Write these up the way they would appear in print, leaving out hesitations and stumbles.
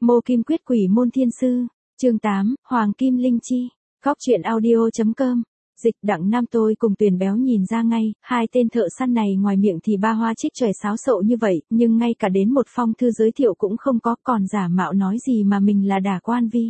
Mô Kim Quyết Quỷ Môn Thiên Sư, chương 8, Hoàng Kim Linh Chi, Góc truyện audio.com. Dịch Đặng Nam tôi cùng Tuyền Béo nhìn ra ngay, hai tên thợ săn này ngoài miệng thì ba hoa trích trời sáo sậu như vậy, nhưng ngay cả đến một phong thư giới thiệu cũng không có, còn giả mạo nói gì mà mình là Đả Quan Vi.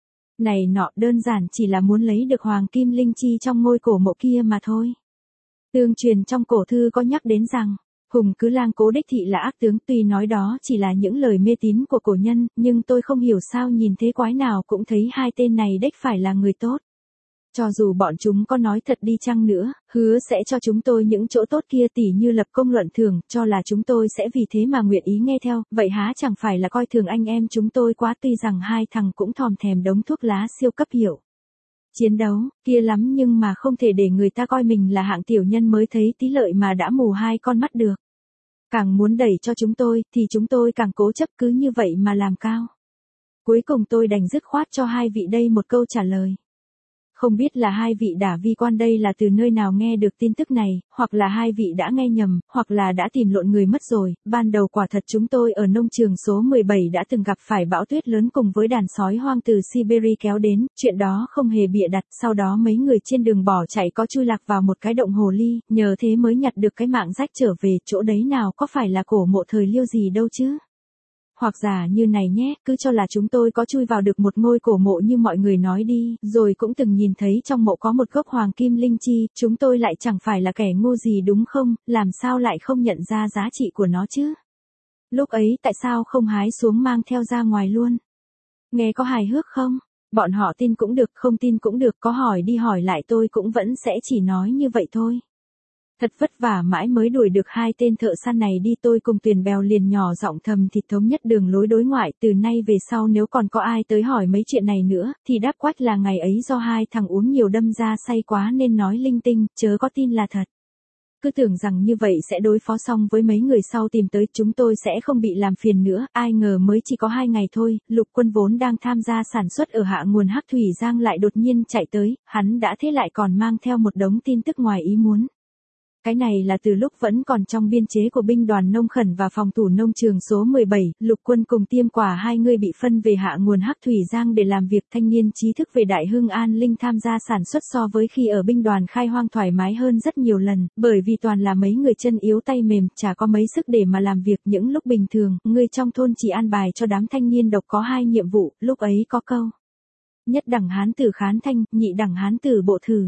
Này nọ đơn giản chỉ là muốn lấy được Hoàng Kim Linh Chi trong ngôi cổ mộ kia mà thôi. Tương truyền trong cổ thư có nhắc đến rằng, Hùng Cứ Lang Cố đích thị là ác tướng, tuy nói đó chỉ là những lời mê tín của cổ nhân, nhưng tôi không hiểu sao nhìn thế quái nào cũng thấy hai tên này đích phải là người tốt. Cho dù bọn chúng có nói thật đi chăng nữa, hứa sẽ cho chúng tôi những chỗ tốt kia tỉ như lập công luận thưởng, cho là chúng tôi sẽ vì thế mà nguyện ý nghe theo, vậy há chẳng phải là coi thường anh em chúng tôi quá, tuy rằng hai thằng cũng thòm thèm đống thuốc lá siêu cấp hiệu. Chiến đấu, kia lắm nhưng mà không thể để người ta coi mình là hạng tiểu nhân mới thấy tí lợi mà đã mù hai con mắt được. Càng muốn đẩy cho chúng tôi, thì chúng tôi càng cố chấp cứ như vậy mà làm cao. Cuối cùng tôi đành dứt khoát cho hai vị đây một câu trả lời. Không biết là hai vị Đả Vi quan đây là từ nơi nào nghe được tin tức này, hoặc là hai vị đã nghe nhầm, hoặc là đã tìm lộn người mất rồi. Ban đầu quả thật chúng tôi ở nông trường số 17 đã từng gặp phải bão tuyết lớn cùng với đàn sói hoang từ Siberia kéo đến, chuyện đó không hề bịa đặt, sau đó mấy người trên đường bỏ chạy có chui lạc vào một cái động hồ ly, nhờ thế mới nhặt được cái mạng rách trở về, chỗ đấy nào có phải là cổ mộ thời Liêu gì đâu chứ. Hoặc giả như này nhé, cứ cho là chúng tôi có chui vào được một ngôi cổ mộ như mọi người nói đi, rồi cũng từng nhìn thấy trong mộ có một gốc Hoàng Kim Linh Chi, chúng tôi lại chẳng phải là kẻ ngu gì đúng không, làm sao lại không nhận ra giá trị của nó chứ? Lúc ấy tại sao không hái xuống mang theo ra ngoài luôn? Nghe có hài hước không? Bọn họ tin cũng được, không tin cũng được, có hỏi đi hỏi lại tôi cũng vẫn sẽ chỉ nói như vậy thôi. Thật vất vả mãi mới đuổi được hai tên thợ săn này đi, tôi cùng Tuyền Béo liền nhỏ giọng thầm thì thống nhất đường lối đối ngoại, từ nay về sau nếu còn có ai tới hỏi mấy chuyện này nữa, thì đáp quách là ngày ấy do hai thằng uống nhiều đâm ra say quá nên nói linh tinh, chớ có tin là thật. Cứ tưởng rằng như vậy sẽ đối phó xong với mấy người sau tìm tới, chúng tôi sẽ không bị làm phiền nữa, ai ngờ mới chỉ có 2 ngày thôi, Lục Quân vốn đang tham gia sản xuất ở hạ nguồn Hắc Thủy Giang lại đột nhiên chạy tới, hắn đã thế lại còn mang theo một đống tin tức ngoài ý muốn. Cái này là từ lúc vẫn còn trong biên chế của binh đoàn nông khẩn và phòng thủ nông trường số 17, Lục Quân cùng Tiêm Quả hai người bị phân về hạ nguồn Hắc Thủy Giang để làm việc, thanh niên trí thức về Đại Hưng An Linh tham gia sản xuất so với khi ở binh đoàn khai hoang thoải mái hơn rất nhiều lần, bởi vì toàn là mấy người chân yếu tay mềm, chả có mấy sức để mà làm việc. Những lúc bình thường, người trong thôn chỉ an bài cho đám thanh niên độc có 2 nhiệm vụ, lúc ấy có câu. Nhất đẳng hán tử khán thanh, nhị đẳng hán tử bộ thử.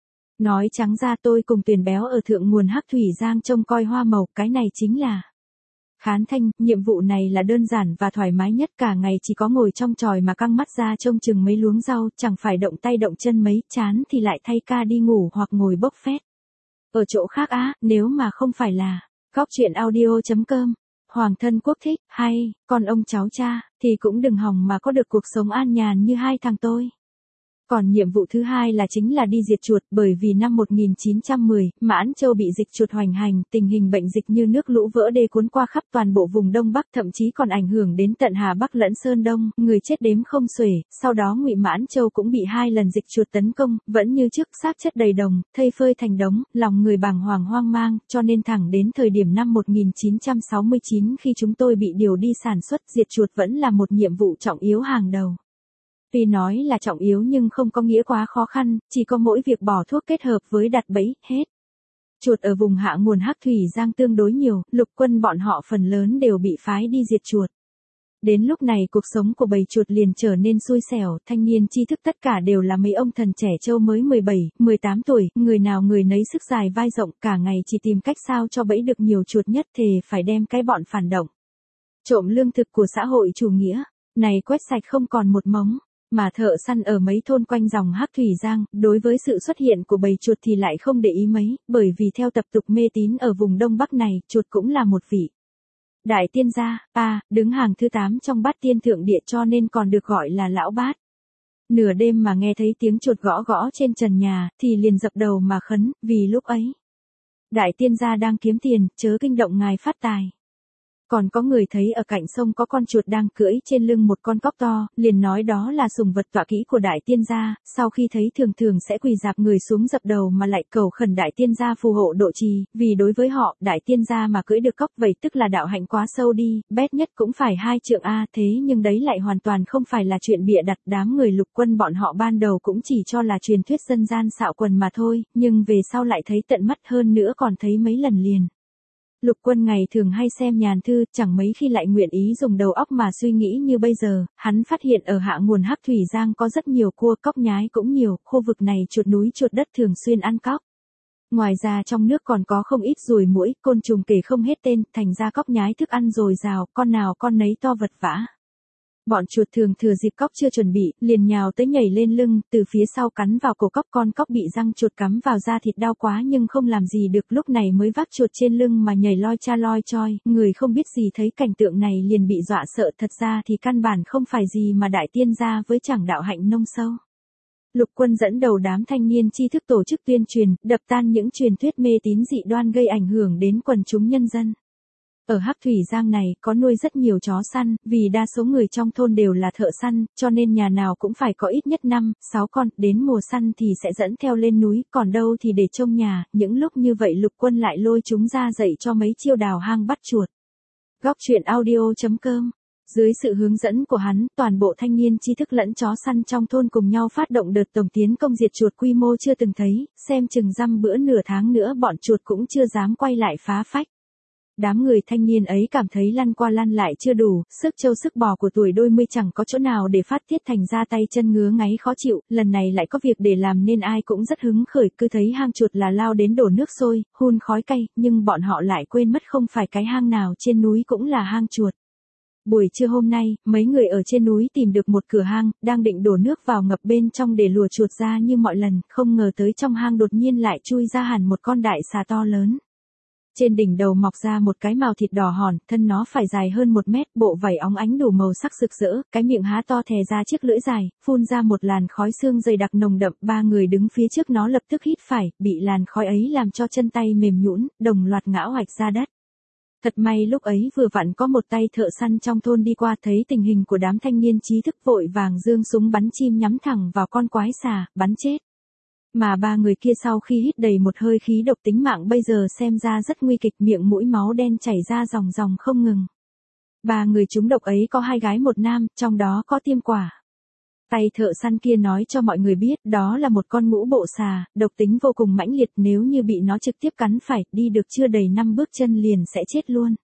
Nói trắng ra tôi cùng Tuyền Béo ở thượng nguồn Hắc Thủy Giang trông coi hoa màu, cái này chính là khán thanh. Nhiệm vụ này là đơn giản và thoải mái nhất, cả ngày chỉ có ngồi trong chòi mà căng mắt ra trông chừng mấy luống rau, chẳng phải động tay động chân mấy, chán thì lại thay ca đi ngủ hoặc ngồi bốc phét. Ở chỗ khác á, nếu mà không phải là Góc truyện audio.com, Hoàng thân quốc thích, hay, con ông cháu cha, thì cũng đừng hòng mà có được cuộc sống an nhàn như hai thằng tôi. Còn nhiệm vụ thứ hai là chính là đi diệt chuột, bởi vì năm 1910, Mãn Châu bị dịch chuột hoành hành, tình hình bệnh dịch như nước lũ vỡ đê cuốn qua khắp toàn bộ vùng Đông Bắc, thậm chí còn ảnh hưởng đến tận Hà Bắc lẫn Sơn Đông, người chết đếm không xuể. Sau đó Ngụy Mãn Châu cũng bị 2 lần dịch chuột tấn công, vẫn như trước, xác chết đầy đồng, thây phơi thành đống, lòng người bàng hoàng hoang mang, cho nên thẳng đến thời điểm năm 1969 khi chúng tôi bị điều đi sản xuất, diệt chuột vẫn là một nhiệm vụ trọng yếu hàng đầu. Tuy nói là trọng yếu nhưng không có nghĩa quá khó khăn, chỉ có mỗi việc bỏ thuốc kết hợp với đặt bẫy, hết. Chuột ở vùng hạ nguồn Hắc Thủy Giang tương đối nhiều, Lục Quân bọn họ phần lớn đều bị phái đi diệt chuột. Đến lúc này cuộc sống của bầy chuột liền trở nên xui xẻo, thanh niên tri thức tất cả đều là mấy ông thần trẻ trâu mới 17, 18 tuổi, người nào người nấy sức dài vai rộng, cả ngày chỉ tìm cách sao cho bẫy được nhiều chuột nhất, thề phải đem cái bọn phản động trộm lương thực của xã hội chủ nghĩa này quét sạch không còn một mống. Mà thợ săn ở mấy thôn quanh dòng Hắc Thủy Giang, đối với sự xuất hiện của bầy chuột thì lại không để ý mấy, bởi vì theo tập tục mê tín ở vùng Đông Bắc này, chuột cũng là một vị đại tiên gia, đứng hàng thứ 8 trong bát tiên thượng địa, cho nên còn được gọi là lão bát. Nửa đêm mà nghe thấy tiếng chuột gõ gõ trên trần nhà, thì liền dập đầu mà khấn, vì lúc ấy đại tiên gia đang kiếm tiền, chớ kinh động ngài phát tài. Còn có người thấy ở cạnh sông có con chuột đang cưỡi trên lưng một con cóc to, liền nói đó là sùng vật tọa kỹ của đại tiên gia, sau khi thấy thường thường sẽ quỳ dạp người xuống dập đầu mà lại cầu khẩn đại tiên gia phù hộ độ trì, vì đối với họ, đại tiên gia mà cưỡi được cóc vậy tức là đạo hạnh quá sâu đi, bét nhất cũng phải 2 trượng a, thế nhưng đấy lại hoàn toàn không phải là chuyện bịa đặt, đám người Lục Quân bọn họ ban đầu cũng chỉ cho là truyền thuyết dân gian xạo quần mà thôi, nhưng về sau lại thấy tận mắt hơn nữa còn thấy mấy lần liền. Lục Quân ngày thường hay xem nhàn thư, chẳng mấy khi lại nguyện ý dùng đầu óc mà suy nghĩ như bây giờ, hắn phát hiện ở hạ nguồn Hắc Thủy Giang có rất nhiều cua, cóc nhái cũng nhiều, khu vực này chuột núi chuột đất thường xuyên ăn cóc. Ngoài ra trong nước còn có không ít ruồi muỗi, côn trùng kể không hết tên, thành ra cóc nhái thức ăn dồi dào, con nào con nấy to vật vã. Bọn chuột thường thừa dịp cóc chưa chuẩn bị, liền nhào tới nhảy lên lưng, từ phía sau cắn vào cổ cóc, con cóc bị răng chuột cắm vào da thịt đau quá nhưng không làm gì được, lúc này mới vác chuột trên lưng mà nhảy loi cha loi choi, người không biết gì thấy cảnh tượng này liền bị dọa sợ, thật ra thì căn bản không phải gì mà đại tiên gia với chẳng đạo hạnh nông sâu. Lục Quân dẫn đầu đám thanh niên tri thức tổ chức tuyên truyền, đập tan những truyền thuyết mê tín dị đoan gây ảnh hưởng đến quần chúng nhân dân. Ở Hắc Thủy Giang này có nuôi rất nhiều chó săn, vì đa số người trong thôn đều là thợ săn, cho nên nhà nào cũng phải có ít nhất 5-6 con, đến mùa săn thì sẽ dẫn theo lên núi, còn đâu thì để trông nhà, những lúc như vậy Lục Quân lại lôi chúng ra dạy cho mấy chiêu đào hang bắt chuột. Góc truyện audio.com. Dưới sự hướng dẫn của hắn, toàn bộ thanh niên tri thức lẫn chó săn trong thôn cùng nhau phát động đợt tổng tiến công diệt chuột quy mô chưa từng thấy, xem chừng dăm bữa nửa tháng nữa bọn chuột cũng chưa dám quay lại phá phách. Đám người thanh niên ấy cảm thấy lăn qua lăn lại chưa đủ, sức trâu sức bò của tuổi đôi mươi chẳng có chỗ nào để phát tiết thành ra tay chân ngứa ngáy khó chịu, lần này lại có việc để làm nên ai cũng rất hứng khởi, cứ thấy hang chuột là lao đến đổ nước sôi, hun khói cay, nhưng bọn họ lại quên mất không phải cái hang nào trên núi cũng là hang chuột. Buổi trưa hôm nay, mấy người ở trên núi tìm được một cửa hang, đang định đổ nước vào ngập bên trong để lùa chuột ra như mọi lần, không ngờ tới trong hang đột nhiên lại chui ra hẳn một con đại xà to lớn. Trên đỉnh đầu mọc ra một cái mào thịt đỏ hòn, thân nó phải dài hơn 1 mét, bộ vảy óng ánh đủ màu sắc rực rỡ, cái miệng há to thè ra chiếc lưỡi dài, phun ra một làn khói xương dày đặc nồng đậm, 3 người đứng phía trước nó lập tức hít phải, bị làn khói ấy làm cho chân tay mềm nhũn, đồng loạt ngã oạch ra đất. Thật may lúc ấy vừa vặn có một tay thợ săn trong thôn đi qua thấy tình hình của đám thanh niên trí thức vội vàng giương súng bắn chim nhắm thẳng vào con quái xà, bắn chết. Mà 3 người kia sau khi hít đầy một hơi khí độc tính mạng bây giờ xem ra rất nguy kịch, miệng mũi máu đen chảy ra ròng ròng không ngừng. 3 người trúng độc ấy có 2 gái 1 nam, trong đó có Tiêm Quả. Tay thợ săn kia nói cho mọi người biết đó là một con ngũ bộ xà, độc tính vô cùng mãnh liệt, nếu như bị nó trực tiếp cắn phải, đi được chưa đầy 5 bước chân liền sẽ chết luôn.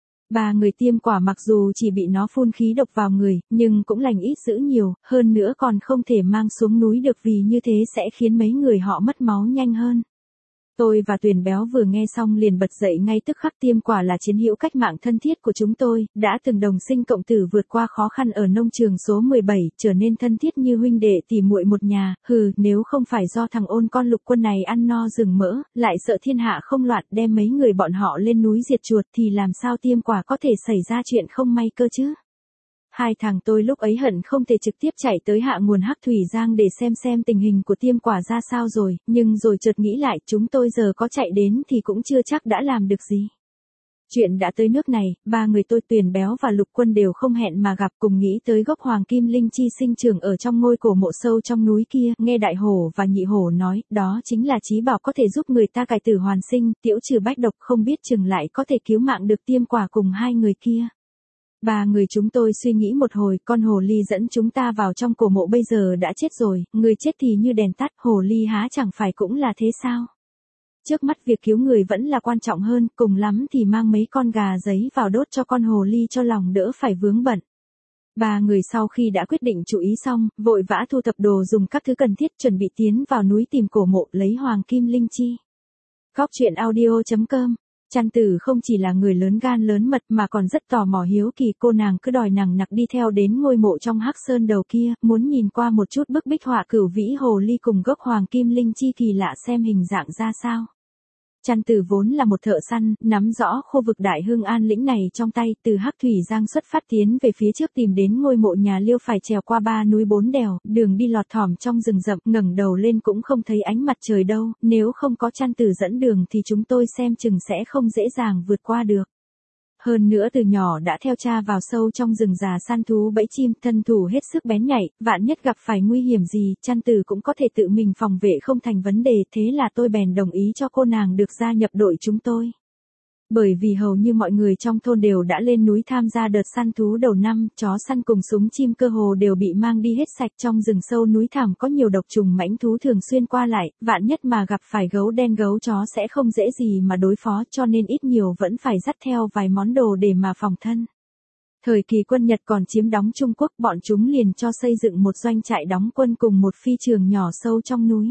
3 người Tiêm Quả mặc dù chỉ bị nó phun khí độc vào người, nhưng cũng lành ít dữ nhiều, hơn nữa còn không thể mang xuống núi được vì như thế sẽ khiến mấy người họ mất máu nhanh hơn. Tôi và Tuyền Béo vừa nghe xong liền bật dậy ngay tức khắc. Tiêm Quả là chiến hữu cách mạng thân thiết của chúng tôi, đã từng đồng sinh cộng tử vượt qua khó khăn ở nông trường số 17, trở nên thân thiết như huynh đệ tỉ muội một nhà, nếu không phải do thằng ôn con Lục Quân này ăn no rừng mỡ, lại sợ thiên hạ không loạn đem mấy người bọn họ lên núi diệt chuột thì làm sao Tiêm Quả có thể xảy ra chuyện không may cơ chứ. 2 thằng tôi lúc ấy hận không thể trực tiếp chạy tới hạ nguồn Hắc Thủy Giang để xem tình hình của Tiêm Quả ra sao rồi, nhưng rồi chợt nghĩ lại chúng tôi giờ có chạy đến thì cũng chưa chắc đã làm được gì. Chuyện đã tới nước này, 3 người tôi Tuyền Béo và Lục Quân đều không hẹn mà gặp, cùng nghĩ tới gốc Hoàng Kim Linh Chi sinh trưởng ở trong ngôi cổ mộ sâu trong núi kia, nghe Đại Hổ và Nhị Hổ nói, đó chính là trí bảo có thể giúp người ta cải tử hoàn sinh, tiểu trừ bách độc, không biết chừng lại có thể cứu mạng được Tiêm Quả cùng 2 người kia. 3 người chúng tôi suy nghĩ một hồi, con hồ ly dẫn chúng ta vào trong cổ mộ bây giờ đã chết rồi, người chết thì như đèn tắt, hồ ly há chẳng phải cũng là thế sao? Trước mắt việc cứu người vẫn là quan trọng hơn, cùng lắm thì mang mấy con gà giấy vào đốt cho con hồ ly cho lòng đỡ phải vướng bận. 3 người sau khi đã quyết định chú ý xong, vội vã thu thập đồ dùng các thứ cần thiết chuẩn bị tiến vào núi tìm cổ mộ lấy Hoàng Kim Linh Chi. Góc truyện audio.com. Chăn Tử không chỉ là người lớn gan lớn mật mà còn rất tò mò hiếu kỳ, cô nàng cứ đòi nằng nặc đi theo đến ngôi mộ trong Hắc Sơn đầu kia, muốn nhìn qua một chút bức bích họa cửu vĩ hồ ly cùng gốc Hoàng Kim Linh Chi kỳ lạ xem hình dạng ra sao. Chăn Tử vốn là một thợ săn, nắm rõ khu vực Đại Hưng An lĩnh này trong tay, từ Hắc Thủy Giang xuất phát tiến về phía trước tìm đến ngôi mộ nhà Liêu phải trèo qua 3 núi 4 đèo, đường đi lọt thỏm trong rừng rậm, ngẩng đầu lên cũng không thấy ánh mặt trời đâu, nếu không có Chăn Tử dẫn đường thì chúng tôi xem chừng sẽ không dễ dàng vượt qua được. Hơn nữa từ nhỏ đã theo cha vào sâu trong rừng già săn thú bẫy chim, thân thủ hết sức bén nhạy, vạn nhất gặp phải nguy hiểm gì, Chăn Tử cũng có thể tự mình phòng vệ không thành vấn đề, thế là tôi bèn đồng ý cho cô nàng được gia nhập đội chúng tôi. Bởi vì hầu như mọi người trong thôn đều đã lên núi tham gia đợt săn thú đầu năm, chó săn cùng súng chim cơ hồ đều bị mang đi hết sạch, trong rừng sâu núi thẳm có nhiều độc trùng mãnh thú thường xuyên qua lại, vạn nhất mà gặp phải gấu đen gấu chó sẽ không dễ gì mà đối phó, cho nên ít nhiều vẫn phải dắt theo vài món đồ để mà phòng thân. Thời kỳ quân Nhật còn chiếm đóng Trung Quốc, bọn chúng liền cho xây dựng một doanh trại đóng quân cùng một phi trường nhỏ sâu trong núi.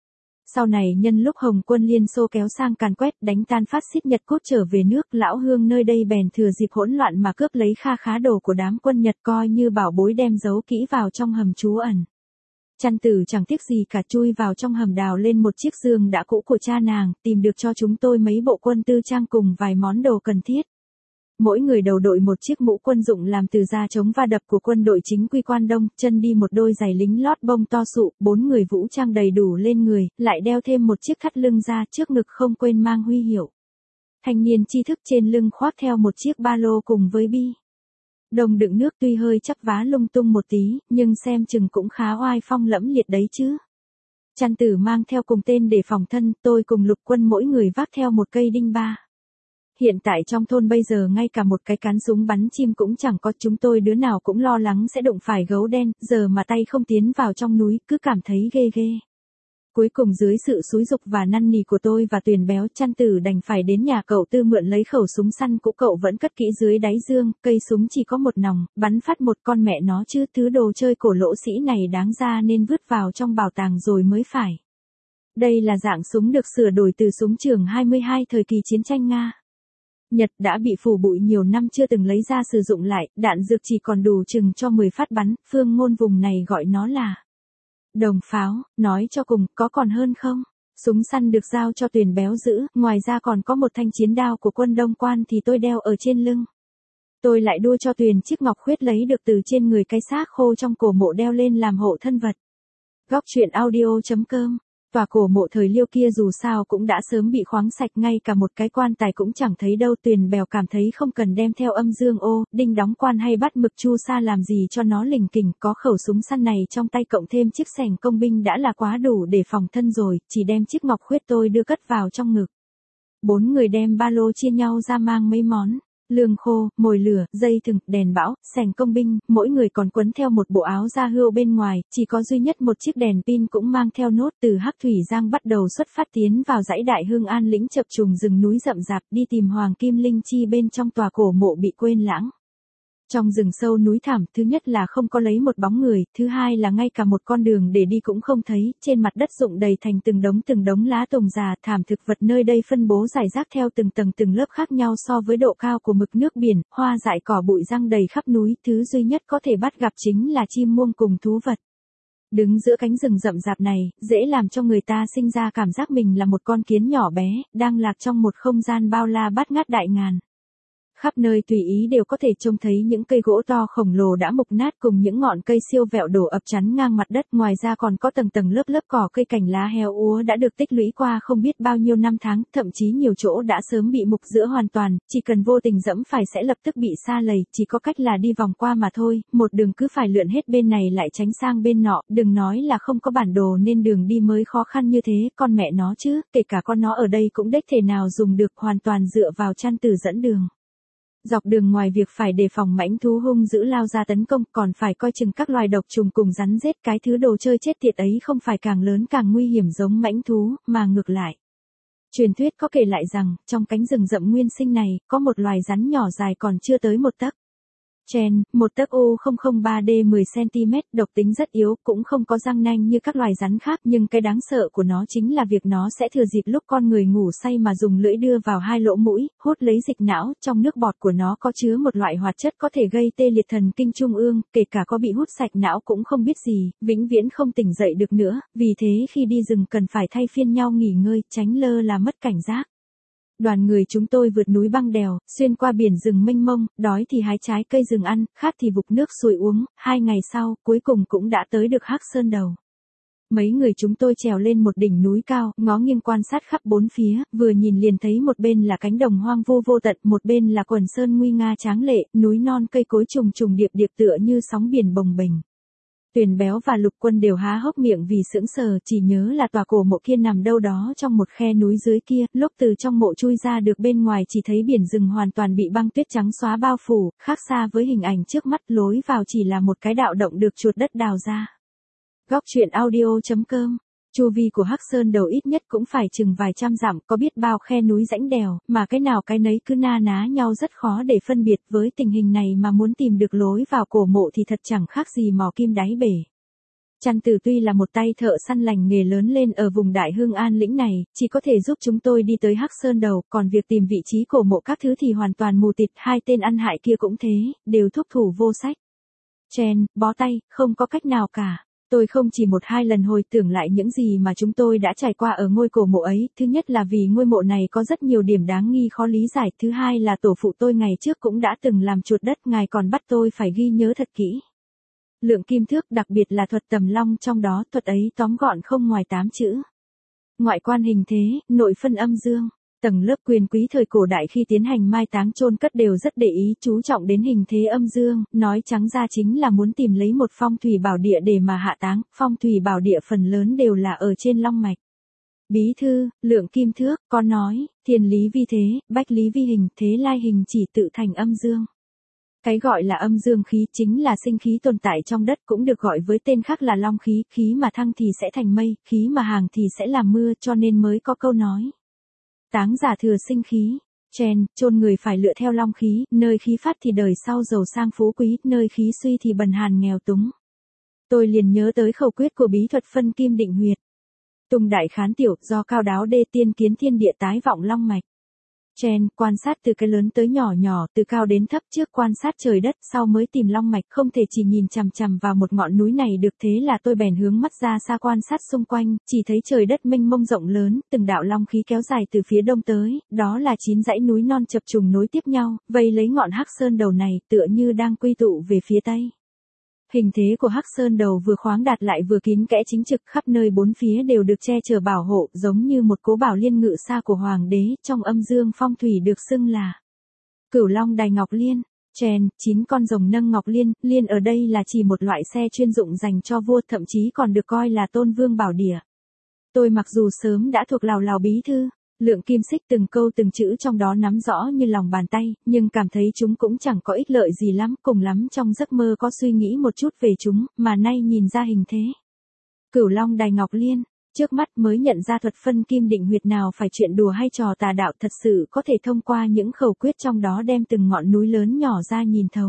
Sau này nhân lúc Hồng quân Liên Xô kéo sang càn quét đánh tan phát xít Nhật cốt trở về nước, lão Hương nơi đây bèn thừa dịp hỗn loạn mà cướp lấy kha khá đồ của đám quân Nhật, coi như bảo bối đem giấu kỹ vào trong hầm trú ẩn. Chăn Tử chẳng tiếc gì cả chui vào trong hầm đào lên một chiếc giường đã cũ của cha nàng, tìm được cho chúng tôi mấy bộ quân tư trang cùng vài món đồ cần thiết. Mỗi người đầu đội một chiếc mũ quân dụng làm từ da chống va đập của quân đội chính quy Quan Đông, chân đi một đôi giày lính lót bông to sụ, 4 người vũ trang đầy đủ lên người, lại đeo thêm một chiếc thắt lưng da, trước ngực không quên mang huy hiệu. Thanh niên tri thức trên lưng khoác theo một chiếc ba lô cùng với bi đồng đựng nước, tuy hơi chắp vá lung tung một tí, nhưng xem chừng cũng khá oai phong lẫm liệt đấy chứ. Chăn Tử mang theo cùng tên để phòng thân, tôi cùng Lục Quân mỗi người vác theo một cây đinh ba. Hiện tại trong thôn bây giờ ngay cả một cái cán súng bắn chim cũng chẳng có, chúng tôi đứa nào cũng lo lắng sẽ đụng phải gấu đen, giờ mà tay không tiến vào trong núi, cứ cảm thấy ghê ghê. Cuối cùng dưới sự xúi giục và năn nỉ của tôi và Tuyền Béo, Chăn Tử đành phải đến nhà cậu Tư mượn lấy khẩu súng săn cũ cậu vẫn cất kỹ dưới đáy giường, cây súng chỉ có một nòng, bắn phát một con mẹ nó chứ, thứ đồ chơi cổ lỗ sĩ này đáng ra nên vứt vào trong bảo tàng rồi mới phải. Đây là dạng súng được sửa đổi từ súng trường 22 thời kỳ chiến tranh Nga Nhật, đã bị phủ bụi nhiều năm chưa từng lấy ra sử dụng lại, đạn dược chỉ còn đủ chừng cho 10 phát bắn, phương ngôn vùng này gọi nó là đồng pháo, nói cho cùng, có còn hơn không? Súng săn được giao cho Tuyền Béo giữ, ngoài ra còn có một thanh chiến đao của quân Đông Quan thì tôi đeo ở trên lưng. Tôi lại đua cho Tuyền chiếc ngọc khuyết lấy được từ trên người cái xác khô trong cổ mộ đeo lên làm hộ thân vật. Góc truyện audio.com. Tòa cổ mộ thời Liêu kia dù sao cũng đã sớm bị khoáng sạch, ngay cả một cái quan tài cũng chẳng thấy đâu. Tuyền Bèo cảm thấy không cần đem theo âm dương ô, đinh đóng quan hay bắt mực chu sa làm gì cho nó lình kình, có khẩu súng săn này trong tay cộng thêm chiếc xẻng công binh đã là quá đủ để phòng thân rồi, chỉ đem chiếc ngọc khuyết tôi đưa cất vào trong ngực. 4 người đem ba lô chia nhau ra mang mấy món. Lương khô, mồi lửa, dây thừng, đèn bão, xẻng công binh, mỗi người còn quấn theo một bộ áo da hươu bên ngoài, chỉ có duy nhất một chiếc đèn pin cũng mang theo nốt. Từ Hắc Thủy Giang bắt đầu xuất phát tiến vào dãy Đại Hương An lĩnh chập trùng rừng núi rậm rạp, đi tìm Hoàng Kim Linh Chi bên trong tòa cổ mộ bị quên lãng. Trong rừng sâu núi thẳm, thứ nhất là không có lấy một bóng người, thứ hai là ngay cả một con đường để đi cũng không thấy, trên mặt đất rụng đầy thành từng đống lá tùng già, thảm thực vật nơi đây phân bố rải rác theo từng tầng từng lớp khác nhau so với độ cao của mực nước biển, hoa dại cỏ bụi răng đầy khắp núi, thứ duy nhất có thể bắt gặp chính là chim muông cùng thú vật. Đứng giữa cánh rừng rậm rạp này, dễ làm cho người ta sinh ra cảm giác mình là một con kiến nhỏ bé, đang lạc trong một không gian bao la bát ngát đại ngàn. Khắp nơi tùy ý đều có thể trông thấy những cây gỗ to khổng lồ đã mục nát cùng những ngọn cây siêu vẹo đổ ập chắn ngang mặt đất, ngoài ra còn có tầng lớp cỏ cây cành lá heo úa đã được tích lũy qua không biết bao nhiêu năm tháng, thậm chí nhiều chỗ đã sớm bị mục rữa hoàn toàn, chỉ cần vô tình dẫm phải sẽ lập tức bị sa lầy, chỉ có cách là đi vòng qua mà thôi, một đường cứ phải lượn hết bên này lại tránh sang bên nọ, đừng nói là không có bản đồ nên đường đi mới khó khăn như thế, con mẹ nó chứ, kể cả con nó ở đây cũng đếch thể nào dùng được, hoàn toàn dựa vào Chăn Tử dẫn đường. Dọc đường ngoài việc phải đề phòng mãnh thú hung dữ lao ra tấn công, còn phải coi chừng các loài độc trùng cùng rắn rết, cái thứ đồ chơi chết tiệt ấy không phải càng lớn càng nguy hiểm giống mãnh thú, mà ngược lại. Truyền thuyết có kể lại rằng, trong cánh rừng rậm nguyên sinh này, có một loài rắn nhỏ dài còn chưa tới 1 tấc. Chen, 1 tấc U003D 10cm, độc tính rất yếu, cũng không có răng nanh như các loài rắn khác, nhưng cái đáng sợ của nó chính là việc nó sẽ thừa dịp lúc con người ngủ say mà dùng lưỡi đưa vào 2 lỗ mũi, hút lấy dịch não, trong nước bọt của nó có chứa một loại hoạt chất có thể gây tê liệt thần kinh trung ương, kể cả có bị hút sạch não cũng không biết gì, vĩnh viễn không tỉnh dậy được nữa, vì thế khi đi rừng cần phải thay phiên nhau nghỉ ngơi, tránh lơ là mất cảnh giác. Đoàn người chúng tôi vượt núi băng đèo, xuyên qua biển rừng mênh mông, đói thì hái trái cây rừng ăn, khát thì vục nước suối uống, 2 ngày sau, cuối cùng cũng đã tới được Hắc Sơn Đầu. Mấy người chúng tôi trèo lên một đỉnh núi cao, ngó nghiêng quan sát khắp bốn phía, vừa nhìn liền thấy một bên là cánh đồng hoang vu vô tận, một bên là quần sơn nguy nga tráng lệ, núi non cây cối trùng trùng điệp điệp tựa như sóng biển bồng bềnh. Tuyền Béo và Lục Quân đều há hốc miệng vì sững sờ, chỉ nhớ là tòa cổ mộ kia nằm đâu đó trong một khe núi dưới kia, lúc từ trong mộ chui ra được bên ngoài chỉ thấy biển rừng hoàn toàn bị băng tuyết trắng xóa bao phủ, khác xa với hình ảnh trước mắt, lối vào chỉ là một cái đạo động được chuột đất đào ra. Góc truyện audio.com. Chu vi của Hắc Sơn Đầu ít nhất cũng phải chừng vài trăm dặm, có biết bao khe núi rãnh đèo, mà cái nào cái nấy cứ na ná nhau rất khó để phân biệt, với tình hình này mà muốn tìm được lối vào cổ mộ thì thật chẳng khác gì mò kim đáy bể. Chăn Tử tuy là một tay thợ săn lành nghề lớn lên ở vùng Đại Hưng An lĩnh này, chỉ có thể giúp chúng tôi đi tới Hắc Sơn Đầu, còn việc tìm vị trí cổ mộ các thứ thì hoàn toàn mù tịt, hai tên ăn hại kia cũng thế, đều thúc thủ vô sách. Chen, bó tay, không có cách nào cả. Tôi không chỉ một hai lần hồi tưởng lại những gì mà chúng tôi đã trải qua ở ngôi cổ mộ ấy, thứ nhất là vì ngôi mộ này có rất nhiều điểm đáng nghi khó lý giải, thứ hai là tổ phụ tôi ngày trước cũng đã từng làm chuột đất, ngài còn bắt tôi phải ghi nhớ thật kỹ. Lượng kim thước, đặc biệt là thuật tầm long trong đó, thuật ấy tóm gọn không ngoài 8 chữ. Ngoại quan hình thế, nội phân âm dương. Tầng lớp quyền quý thời cổ đại khi tiến hành mai táng chôn cất đều rất để ý chú trọng đến hình thế âm dương, nói trắng ra chính là muốn tìm lấy một phong thủy bảo địa để mà hạ táng, phong thủy bảo địa phần lớn đều là ở trên long mạch. Bí thư, Lượng kim thước, có nói, thiên lý vi thế, bách lý vi hình, thế lai hình chỉ tự thành âm dương. Cái gọi là âm dương khí chính là sinh khí tồn tại trong đất, cũng được gọi với tên khác là long khí, khí mà thăng thì sẽ thành mây, khí mà hàng thì sẽ làm mưa, cho nên mới có câu nói. Táng giả thừa sinh khí. Chen, chôn người phải lựa theo long khí, nơi khí phát thì đời sau giàu sang phú quý, nơi khí suy thì bần hàn nghèo túng. Tôi liền nhớ tới khẩu quyết của bí thuật phân kim định huyệt. Tùng đại khán tiểu, do cao đáo đê tiên kiến thiên địa tái vọng long mạch. Chen, quan sát từ cái lớn tới nhỏ nhỏ, từ cao đến thấp, trước quan sát trời đất, sau mới tìm long mạch, không thể chỉ nhìn chằm chằm vào một ngọn núi này được, thế là tôi bèn hướng mắt ra xa quan sát xung quanh, chỉ thấy trời đất mênh mông rộng lớn, từng đạo long khí kéo dài từ phía đông tới, đó là 9 dãy núi non chập trùng nối tiếp nhau, vây lấy ngọn Hắc Sơn Đầu này, tựa như đang quy tụ về phía tây. Hình thế của Hắc Sơn Đầu vừa khoáng đạt lại vừa kín kẽ chính trực, khắp nơi bốn phía đều được che chở bảo hộ, giống như một cố bảo liên ngự xa của hoàng đế, trong âm dương phong thủy được xưng là Cửu Long Đài Ngọc Liên. Chen, 9 con rồng nâng ngọc liên, liên ở đây là chỉ một loại xe chuyên dụng dành cho vua, thậm chí còn được coi là tôn vương bảo địa. Tôi mặc dù sớm đã thuộc lào bí thư, Lượng kim xích từng câu từng chữ trong đó nắm rõ như lòng bàn tay, nhưng cảm thấy chúng cũng chẳng có ích lợi gì lắm, cùng lắm trong giấc mơ có suy nghĩ một chút về chúng, mà nay nhìn ra hình thế. Cửu Long Đài Ngọc Liên, trước mắt mới nhận ra thuật phân kim định huyệt nào phải chuyện đùa hay trò tà đạo, thật sự có thể thông qua những khẩu quyết trong đó đem từng ngọn núi lớn nhỏ ra nhìn thấu.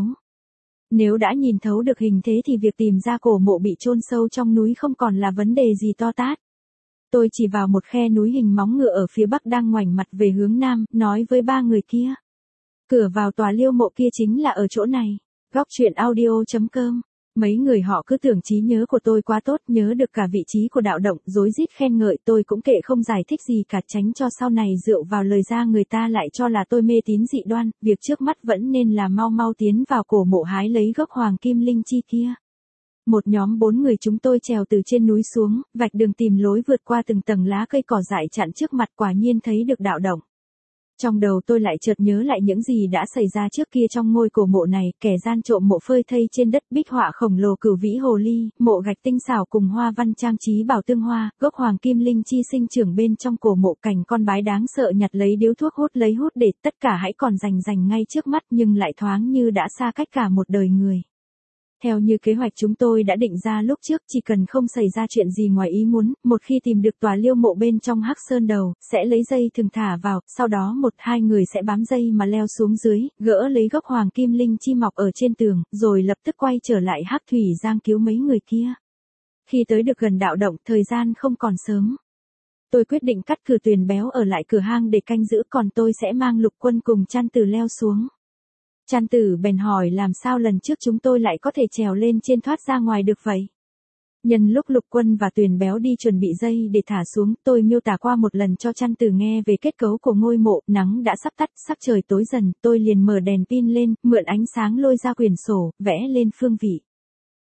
Nếu đã nhìn thấu được hình thế thì việc tìm ra cổ mộ bị chôn sâu trong núi không còn là vấn đề gì to tát. Tôi chỉ vào một khe núi hình móng ngựa ở phía bắc đang ngoảnh mặt về hướng nam, nói với ba người kia. Cửa vào tòa liêu mộ kia chính là ở chỗ này. Góc truyện audio.com. Mấy người họ cứ tưởng trí nhớ của tôi quá tốt, nhớ được cả vị trí của đạo động, rối rít khen ngợi, tôi cũng kệ không giải thích gì cả, tránh cho sau này rượu vào lời ra người ta lại cho là tôi mê tín dị đoan, việc trước mắt vẫn nên là mau mau tiến vào cổ mộ hái lấy gốc hoàng kim linh chi kia. Một nhóm 4 người chúng tôi trèo từ trên núi xuống, vạch đường tìm lối vượt qua từng tầng lá cây cỏ dại chặn trước mặt, quả nhiên thấy được đạo động. Trong đầu tôi lại chợt nhớ lại những gì đã xảy ra trước kia trong ngôi cổ mộ này, kẻ gian trộm mộ phơi thây trên đất, bích họa khổng lồ cửu vĩ hồ ly, mộ gạch tinh xảo cùng hoa văn trang trí bảo tương hoa, gốc hoàng kim linh chi sinh trưởng bên trong cổ mộ, cảnh con bái đáng sợ nhặt lấy điếu thuốc hút lấy hút để tất cả hãy còn rành ngay trước mắt, nhưng lại thoáng như đã xa cách cả một đời người. Theo như kế hoạch chúng tôi đã định ra lúc trước, chỉ cần không xảy ra chuyện gì ngoài ý muốn, một khi tìm được tòa liêu mộ bên trong Hắc Sơn Đầu, sẽ lấy dây thừng thả vào, sau đó 1-2 người sẽ bám dây mà leo xuống dưới, gỡ lấy gốc hoàng kim linh chi mọc ở trên tường, rồi lập tức quay trở lại Hắc Thủy Giang cứu mấy người kia. Khi tới được gần đạo động, thời gian không còn sớm. Tôi quyết định cắt cử Tuyền Béo ở lại cửa hang để canh giữ, còn tôi sẽ mang Lục Quân cùng Chăn Tử leo xuống. Chăn Tử bèn hỏi làm sao lần trước chúng tôi lại có thể trèo lên trên thoát ra ngoài được vậy. Nhân lúc Lục Quân và Tuyền Béo đi chuẩn bị dây để thả xuống, tôi miêu tả qua một lần cho Chăn Tử nghe về kết cấu của ngôi mộ. Nắng đã sắp tắt, sắc trời tối dần, tôi liền mở đèn pin lên, mượn ánh sáng lôi ra quyển sổ, vẽ lên phương vị.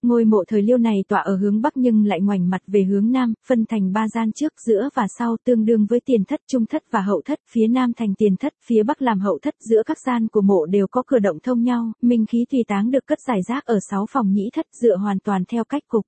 Ngôi mộ thời Liêu này tọa ở hướng Bắc nhưng lại ngoảnh mặt về hướng Nam, phân thành 3 gian trước, giữa và sau tương đương với tiền thất, trung thất và hậu thất, phía Nam thành tiền thất, phía Bắc làm hậu thất, giữa các gian của mộ đều có cửa động thông nhau, minh khí tùy táng được cất rải rác ở 6 phòng nhĩ thất dựa hoàn toàn theo cách cục.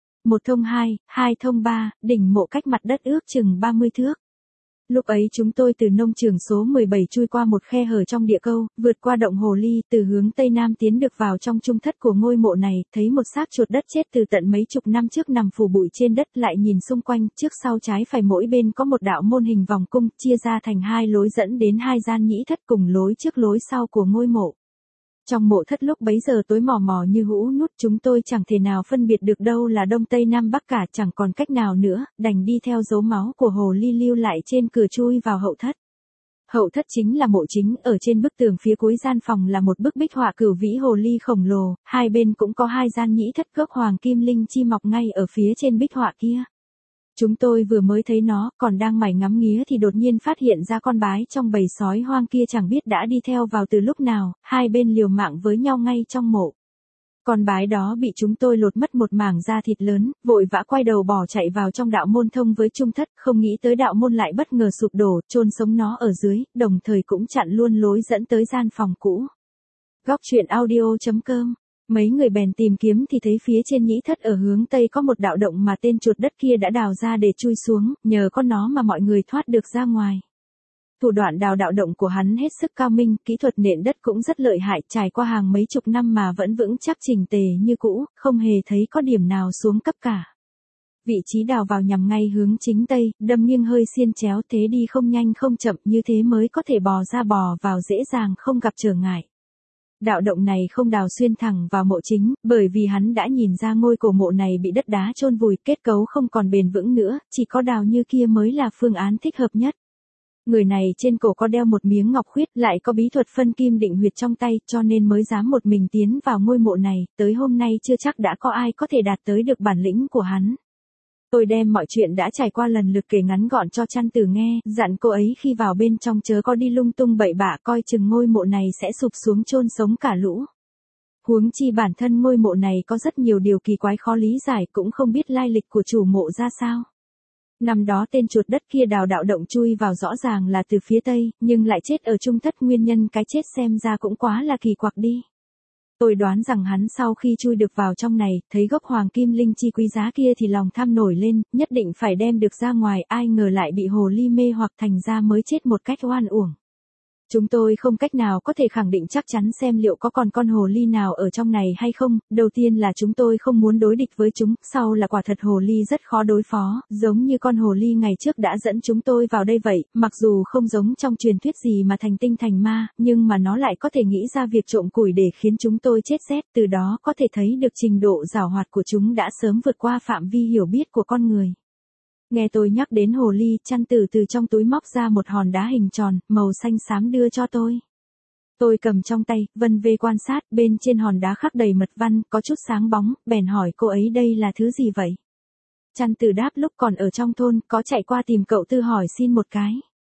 1 thông 2, 2 thông 3, đỉnh mộ cách mặt đất ước chừng 30 thước. Lúc ấy chúng tôi từ nông trường số 17 chui qua một khe hở trong địa câu, vượt qua động hồ ly, từ hướng Tây Nam tiến được vào trong trung thất của ngôi mộ này, thấy một xác chuột đất chết từ tận mấy chục năm trước nằm phủ bụi trên đất, lại nhìn xung quanh, trước sau trái phải mỗi bên có một đạo môn hình vòng cung, chia ra thành 2 lối dẫn đến 2 gian nhĩ thất cùng lối trước lối sau của ngôi mộ. Trong mộ thất lúc bấy giờ tối mò mò như hũ nút, chúng tôi chẳng thể nào phân biệt được đâu là đông tây nam bắc cả, chẳng còn cách nào nữa, đành đi theo dấu máu của hồ ly lưu lại trên cửa chui vào hậu thất. Hậu thất chính là mộ chính, ở trên bức tường phía cuối gian phòng là một bức bích họa cửu vĩ hồ ly khổng lồ, hai bên cũng có 2 gian nhĩ thất gốc hoàng kim linh chi mọc ngay ở phía trên bích họa kia. Chúng tôi vừa mới thấy nó, còn đang mải ngắm nghía thì đột nhiên phát hiện ra con bái trong bầy sói hoang kia chẳng biết đã đi theo vào từ lúc nào, hai bên liều mạng với nhau ngay trong mộ. Con bái đó bị chúng tôi lột mất một mảng da thịt lớn, vội vã quay đầu bỏ chạy vào trong đạo môn thông với trung thất, không nghĩ tới đạo môn lại bất ngờ sụp đổ, chôn sống nó ở dưới, đồng thời cũng chặn luôn lối dẫn tới gian phòng cũ. Góc truyện audio.com. Mấy người bèn tìm kiếm thì thấy phía trên nhĩ thất ở hướng Tây có một đạo động mà tên chuột đất kia đã đào ra để chui xuống, nhờ có nó mà mọi người thoát được ra ngoài. Thủ đoạn đào đạo động của hắn hết sức cao minh, kỹ thuật nện đất cũng rất lợi hại, trải qua hàng mấy chục năm mà vẫn vững chắc chỉnh tề như cũ, không hề thấy có điểm nào xuống cấp cả. Vị trí đào vào nhằm ngay hướng chính Tây, đâm nghiêng hơi xiên chéo, thế đi không nhanh không chậm, như thế mới có thể bò ra bò vào dễ dàng không gặp trở ngại. Đạo động này không đào xuyên thẳng vào mộ chính, bởi vì hắn đã nhìn ra ngôi cổ mộ này bị đất đá chôn vùi, kết cấu không còn bền vững nữa, chỉ có đào như kia mới là phương án thích hợp nhất. Người này trên cổ có đeo một miếng ngọc khuyết, lại có bí thuật phân kim định huyệt trong tay, cho nên mới dám một mình tiến vào ngôi mộ này, tới hôm nay chưa chắc đã có ai có thể đạt tới được bản lĩnh của hắn. Tôi đem mọi chuyện đã trải qua lần lượt kể ngắn gọn cho Trăn Tử nghe, dặn cô ấy khi vào bên trong chớ có đi lung tung bậy bạ, coi chừng ngôi mộ này sẽ sụp xuống chôn sống cả lũ. Huống chi bản thân ngôi mộ này có rất nhiều điều kỳ quái khó lý giải, cũng không biết lai lịch của chủ mộ ra sao. Năm đó tên chuột đất kia đào đạo động chui vào rõ ràng là từ phía Tây, nhưng lại chết ở trung thất, nguyên nhân cái chết xem ra cũng quá là kỳ quặc đi. Tôi đoán rằng hắn sau khi chui được vào trong này, thấy gốc hoàng kim linh chi quý giá kia thì lòng tham nổi lên, nhất định phải đem được ra ngoài, ai ngờ lại bị hồ ly mê hoặc thành ra mới chết một cách oan uổng. Chúng tôi không cách nào có thể khẳng định chắc chắn xem liệu có còn con hồ ly nào ở trong này hay không, đầu tiên là chúng tôi không muốn đối địch với chúng, sau là quả thật hồ ly rất khó đối phó, giống như con hồ ly ngày trước đã dẫn chúng tôi vào đây vậy, mặc dù không giống trong truyền thuyết gì mà thành tinh thành ma, nhưng mà nó lại có thể nghĩ ra việc trộm củi để khiến chúng tôi chết rét, từ đó có thể thấy được trình độ giảo hoạt của chúng đã sớm vượt qua phạm vi hiểu biết của con người. Nghe tôi nhắc đến hồ ly, Trăn Tử từ trong túi móc ra một hòn đá hình tròn, màu xanh xám đưa cho tôi. Tôi cầm trong tay, vân vê quan sát, bên trên hòn đá khắc đầy mật văn, có chút sáng bóng, bèn hỏi cô ấy đây là thứ gì vậy? Trăn Tử đáp lúc còn ở trong thôn, có chạy qua tìm cậu Tư hỏi xin một cái.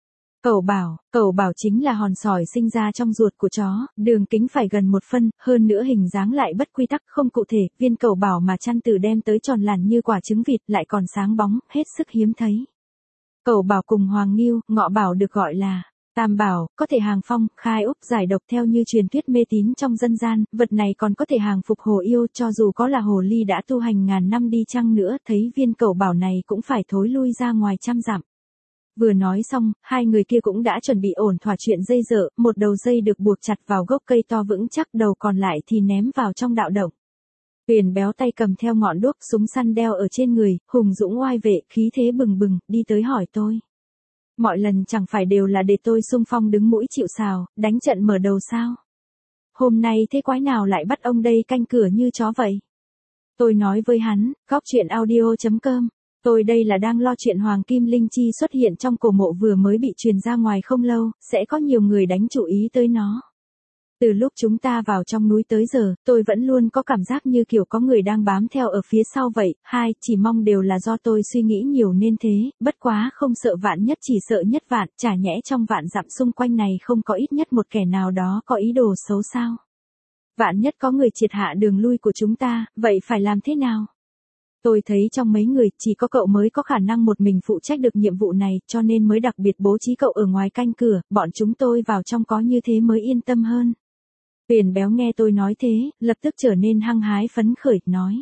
Cậu bảo chính là hòn sỏi sinh ra trong ruột của chó, đường kính phải gần 1 phân, hơn nữa hình dáng lại bất quy tắc không cụ thể, viên cậu bảo mà Trăn Tử đem tới tròn làn như quả trứng vịt, lại còn sáng bóng, hết sức hiếm thấy. Cậu bảo cùng hoàng ngưu, ngọ bảo được gọi là tam bảo, có thể hàng phong, khai úp, giải độc theo như truyền thuyết mê tín trong dân gian, vật này còn có thể hàng phục hồ yêu, cho dù có là hồ ly đã tu hành ngàn năm đi chăng nữa, thấy viên cậu bảo này cũng phải thối lui ra ngoài trăm dặm. Vừa nói xong, hai người kia cũng đã chuẩn bị ổn thỏa chuyện dây dợ, một đầu dây được buộc chặt vào gốc cây to vững chắc, đầu còn lại thì ném vào trong đạo động. Huyền béo tay cầm theo ngọn đuốc, súng săn đeo ở trên người, hùng dũng oai vệ, khí thế bừng bừng, đi tới hỏi tôi. Mọi lần chẳng phải đều là để tôi xung phong đứng mũi chịu sào, đánh trận mở đầu sao? Hôm nay thế quái nào lại bắt ông đây canh cửa như chó vậy? Tôi nói với hắn, góc truyện audio.com. Tôi đây là đang lo chuyện hoàng kim linh chi xuất hiện trong cổ mộ vừa mới bị truyền ra ngoài không lâu, sẽ có nhiều người đánh chú ý tới nó. Từ lúc chúng ta vào trong núi tới giờ, tôi vẫn luôn có cảm giác như kiểu có người đang bám theo ở phía sau vậy, chỉ mong đều là do tôi suy nghĩ nhiều nên thế, bất quá không sợ vạn nhất chỉ sợ nhất vạn, chả nhẽ trong vạn dặm xung quanh này không có ít nhất một kẻ nào đó có ý đồ xấu sao. Vạn nhất có người triệt hạ đường lui của chúng ta, vậy phải làm thế nào? Tôi thấy trong mấy người, chỉ có cậu mới có khả năng một mình phụ trách được nhiệm vụ này, cho nên mới đặc biệt bố trí cậu ở ngoài canh cửa, bọn chúng tôi vào trong có như thế mới yên tâm hơn. Tuyền béo nghe tôi nói thế, lập tức trở nên hăng hái phấn khởi, nói.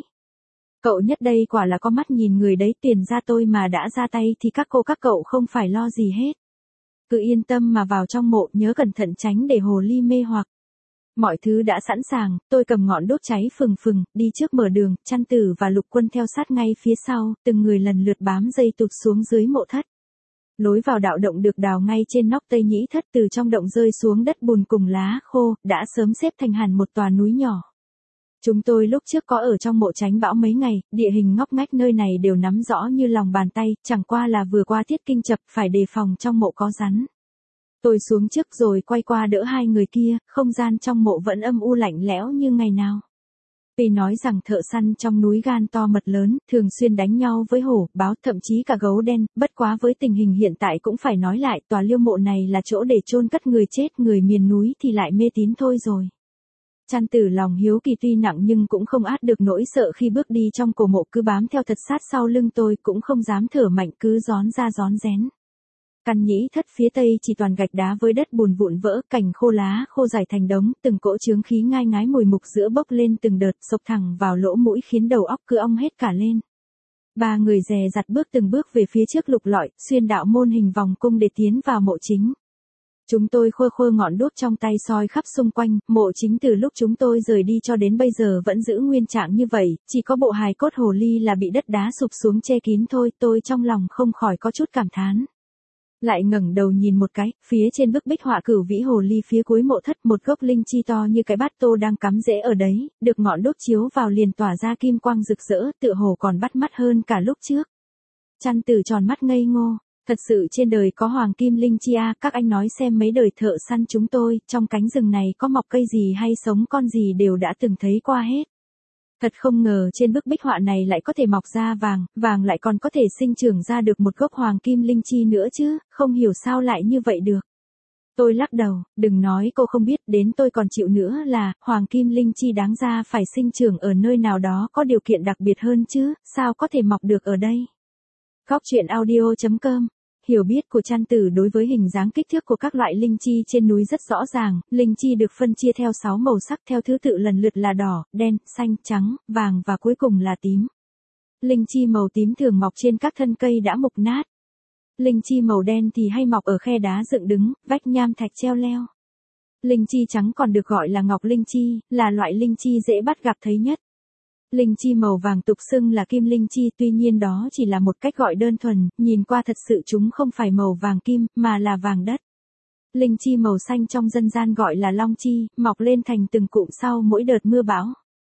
Cậu nhất đây quả là có mắt nhìn người đấy, Tiền ra tôi mà đã ra tay thì các cô các cậu không phải lo gì hết. Cứ yên tâm mà vào trong mộ, nhớ cẩn thận tránh để hồ ly mê hoặc. Mọi thứ đã sẵn sàng, tôi cầm ngọn đốt cháy phừng phừng, đi trước mở đường, Trăn Tử và Lục Quân theo sát ngay phía sau, từng người lần lượt bám dây tụt xuống dưới mộ thất. Lối vào đạo động được đào ngay trên nóc Tây Nhĩ thất, từ trong động rơi xuống đất bùn cùng lá khô, đã sớm xếp thành hẳn một tòa núi nhỏ. Chúng tôi lúc trước có ở trong mộ tránh bão mấy ngày, địa hình ngóc ngách nơi này đều nắm rõ như lòng bàn tay, chẳng qua là vừa qua tiết kinh chập, phải đề phòng trong mộ có rắn. Tôi xuống trước rồi quay qua đỡ hai người kia, không gian trong mộ vẫn âm u lạnh lẽo như ngày nào. Vì nói rằng thợ săn trong núi gan to mật lớn, thường xuyên đánh nhau với hổ, báo, thậm chí cả gấu đen, bất quá với tình hình hiện tại cũng phải nói lại, tòa liêu mộ này là chỗ để chôn cất người chết, người miền núi thì lại mê tín thôi rồi. Trăn Tử lòng hiếu kỳ tuy nặng nhưng cũng không át được nỗi sợ khi bước đi trong cổ mộ, cứ bám theo thật sát sau lưng tôi, cũng không dám thở mạnh, cứ rón ra rón rén. Căn nhĩ thất phía tây chỉ toàn gạch đá với đất bùn vụn vỡ, cành khô lá khô rải thành đống, từng cỗ chướng khí ngai ngái mùi mục giữa bốc lên từng đợt, xộc thẳng vào lỗ mũi khiến đầu óc cứ ong hết cả lên. Ba người dè dặt bước từng bước về phía trước lục lọi, xuyên đạo môn hình vòng cung để tiến vào mộ chính. Chúng tôi khua khua ngọn đuốc trong tay soi khắp xung quanh, mộ chính từ lúc chúng tôi rời đi cho đến bây giờ vẫn giữ nguyên trạng như vậy, chỉ có bộ hài cốt hồ ly là bị đất đá sụp xuống che kín thôi, tôi trong lòng không khỏi có chút cảm thán. Lại ngẩng đầu nhìn một cái, phía trên bức bích họa cửu vĩ hồ ly phía cuối mộ thất, một gốc linh chi to như cái bát tô đang cắm rễ ở đấy, được ngọn đốt chiếu vào liền tỏa ra kim quang rực rỡ, tựa hồ còn bắt mắt hơn cả lúc trước. Trăn Tử tròn mắt ngây ngô, thật sự trên đời có hoàng kim linh chi à, các anh nói xem mấy đời thợ săn chúng tôi, trong cánh rừng này có mọc cây gì hay sống con gì đều đã từng thấy qua hết. Thật không ngờ trên bức bích họa này lại có thể mọc ra vàng, vàng lại còn có thể sinh trưởng ra được một gốc hoàng kim linh chi nữa chứ, không hiểu sao lại như vậy được. Tôi lắc đầu, đừng nói cô không biết, đến tôi còn chịu nữa là, hoàng kim linh chi đáng ra phải sinh trưởng ở nơi nào đó có điều kiện đặc biệt hơn chứ, sao có thể mọc được ở đây. Góc truyện audio.com. Hiểu biết của Trăn Tử đối với hình dáng kích thước của các loại linh chi trên núi rất rõ ràng, linh chi được phân chia theo 6 màu sắc theo thứ tự lần lượt là đỏ, đen, xanh, trắng, vàng và cuối cùng là tím. Linh chi màu tím thường mọc trên các thân cây đã mục nát. Linh chi màu đen thì hay mọc ở khe đá dựng đứng, vách nham thạch treo leo. Linh chi trắng còn được gọi là ngọc linh chi, là loại linh chi dễ bắt gặp thấy nhất. Linh chi màu vàng tục xưng là kim linh chi, tuy nhiên đó chỉ là một cách gọi đơn thuần, nhìn qua thật sự chúng không phải màu vàng kim, mà là vàng đất. Linh chi màu xanh trong dân gian gọi là long chi, mọc lên thành từng cụm sau mỗi đợt mưa bão.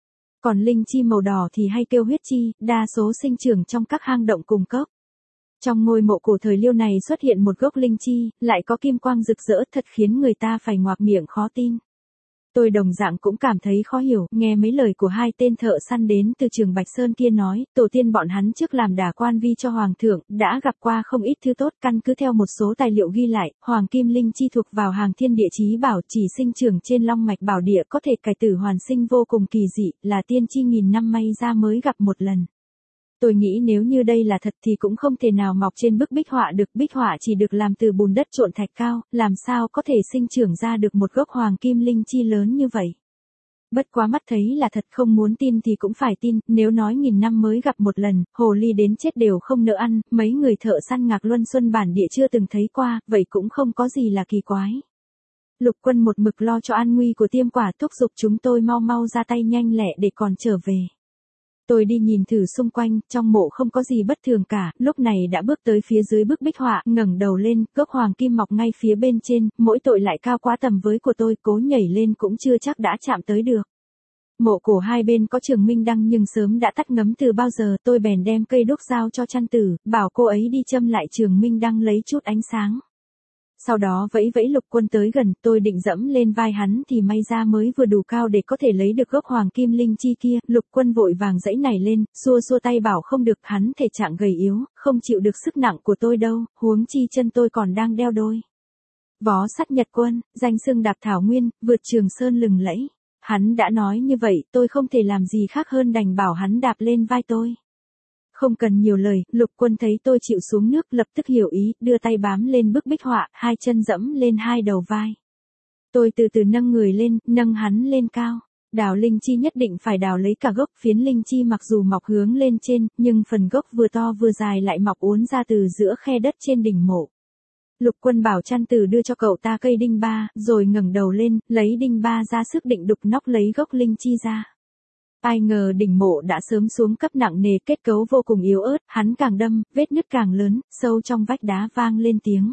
Còn linh chi màu đỏ thì hay kêu huyết chi, đa số sinh trưởng trong các hang động cùng cốc. Trong ngôi mộ cổ thời Liêu này xuất hiện một gốc linh chi, lại có kim quang rực rỡ, thật khiến người ta phải ngoạc miệng khó tin. Tôi đồng dạng cũng cảm thấy khó hiểu, nghe mấy lời của hai tên thợ săn đến từ trường Bạch Sơn kia nói, tổ tiên bọn hắn trước làm đả quan vi cho hoàng thượng, đã gặp qua không ít thứ tốt, căn cứ theo một số tài liệu ghi lại, hoàng kim linh chi thuộc vào hàng thiên địa chí bảo, chỉ sinh trưởng trên long mạch bảo địa, có thể cải tử hoàn sinh vô cùng kỳ dị, là tiên chi nghìn năm may ra mới gặp một lần. Tôi nghĩ nếu như đây là thật thì cũng không thể nào mọc trên bức bích họa được, bích họa chỉ được làm từ bùn đất trộn thạch cao, làm sao có thể sinh trưởng ra được một gốc hoàng kim linh chi lớn như vậy. Bất quá mắt thấy là thật, không muốn tin thì cũng phải tin, nếu nói nghìn năm mới gặp một lần, hồ ly đến chết đều không nỡ ăn, mấy người thợ săn Ngạc Luân Xuân bản địa chưa từng thấy qua, vậy cũng không có gì là kỳ quái. Lục Quân một mực lo cho an nguy của Tiêm Quả, thúc giục chúng tôi mau mau ra tay nhanh lẹ để còn trở về. Tôi đi nhìn thử xung quanh, trong mộ không có gì bất thường cả, lúc này đã bước tới phía dưới bức bích họa, ngẩng đầu lên, gốc hoàng kim mọc ngay phía bên trên, mỗi tội lại cao quá tầm với của tôi, cố nhảy lên cũng chưa chắc đã chạm tới được. Mộ cổ hai bên có trường minh đăng nhưng sớm đã tắt ngấm từ bao giờ, tôi bèn đem cây đuốc giao cho Trăn Tử, bảo cô ấy đi châm lại trường minh đăng lấy chút ánh sáng. Sau đó vẫy vẫy Lục Quân tới gần, tôi định dẫm lên vai hắn thì may ra mới vừa đủ cao để có thể lấy được gốc hoàng kim linh chi kia, Lục Quân vội vàng dãy nảy lên, xua xua tay bảo không được, hắn thể trạng gầy yếu, không chịu được sức nặng của tôi đâu, huống chi chân tôi còn đang đeo đôi. Vó sắt Nhật Quân, danh xưng đạp thảo nguyên, vượt Trường Sơn lừng lẫy. Hắn đã nói như vậy, tôi không thể làm gì khác hơn đành bảo hắn đạp lên vai tôi. Không cần nhiều lời, Lục Quân thấy tôi chịu xuống nước lập tức hiểu ý, đưa tay bám lên bức bích họa, hai chân dẫm lên hai đầu vai. Tôi từ từ nâng người lên, nâng hắn lên cao. Đào linh chi nhất định phải đào lấy cả gốc, phiến linh chi mặc dù mọc hướng lên trên, nhưng phần gốc vừa to vừa dài lại mọc uốn ra từ giữa khe đất trên đỉnh mộ. Lục Quân bảo Trăn Tử đưa cho cậu ta cây đinh ba, rồi ngẩng đầu lên, lấy đinh ba ra sức định đục nóc lấy gốc linh chi ra. Ai ngờ đỉnh mộ đã sớm xuống cấp nặng nề, kết cấu vô cùng yếu ớt, hắn càng đâm, vết nứt càng lớn, sâu trong vách đá vang lên tiếng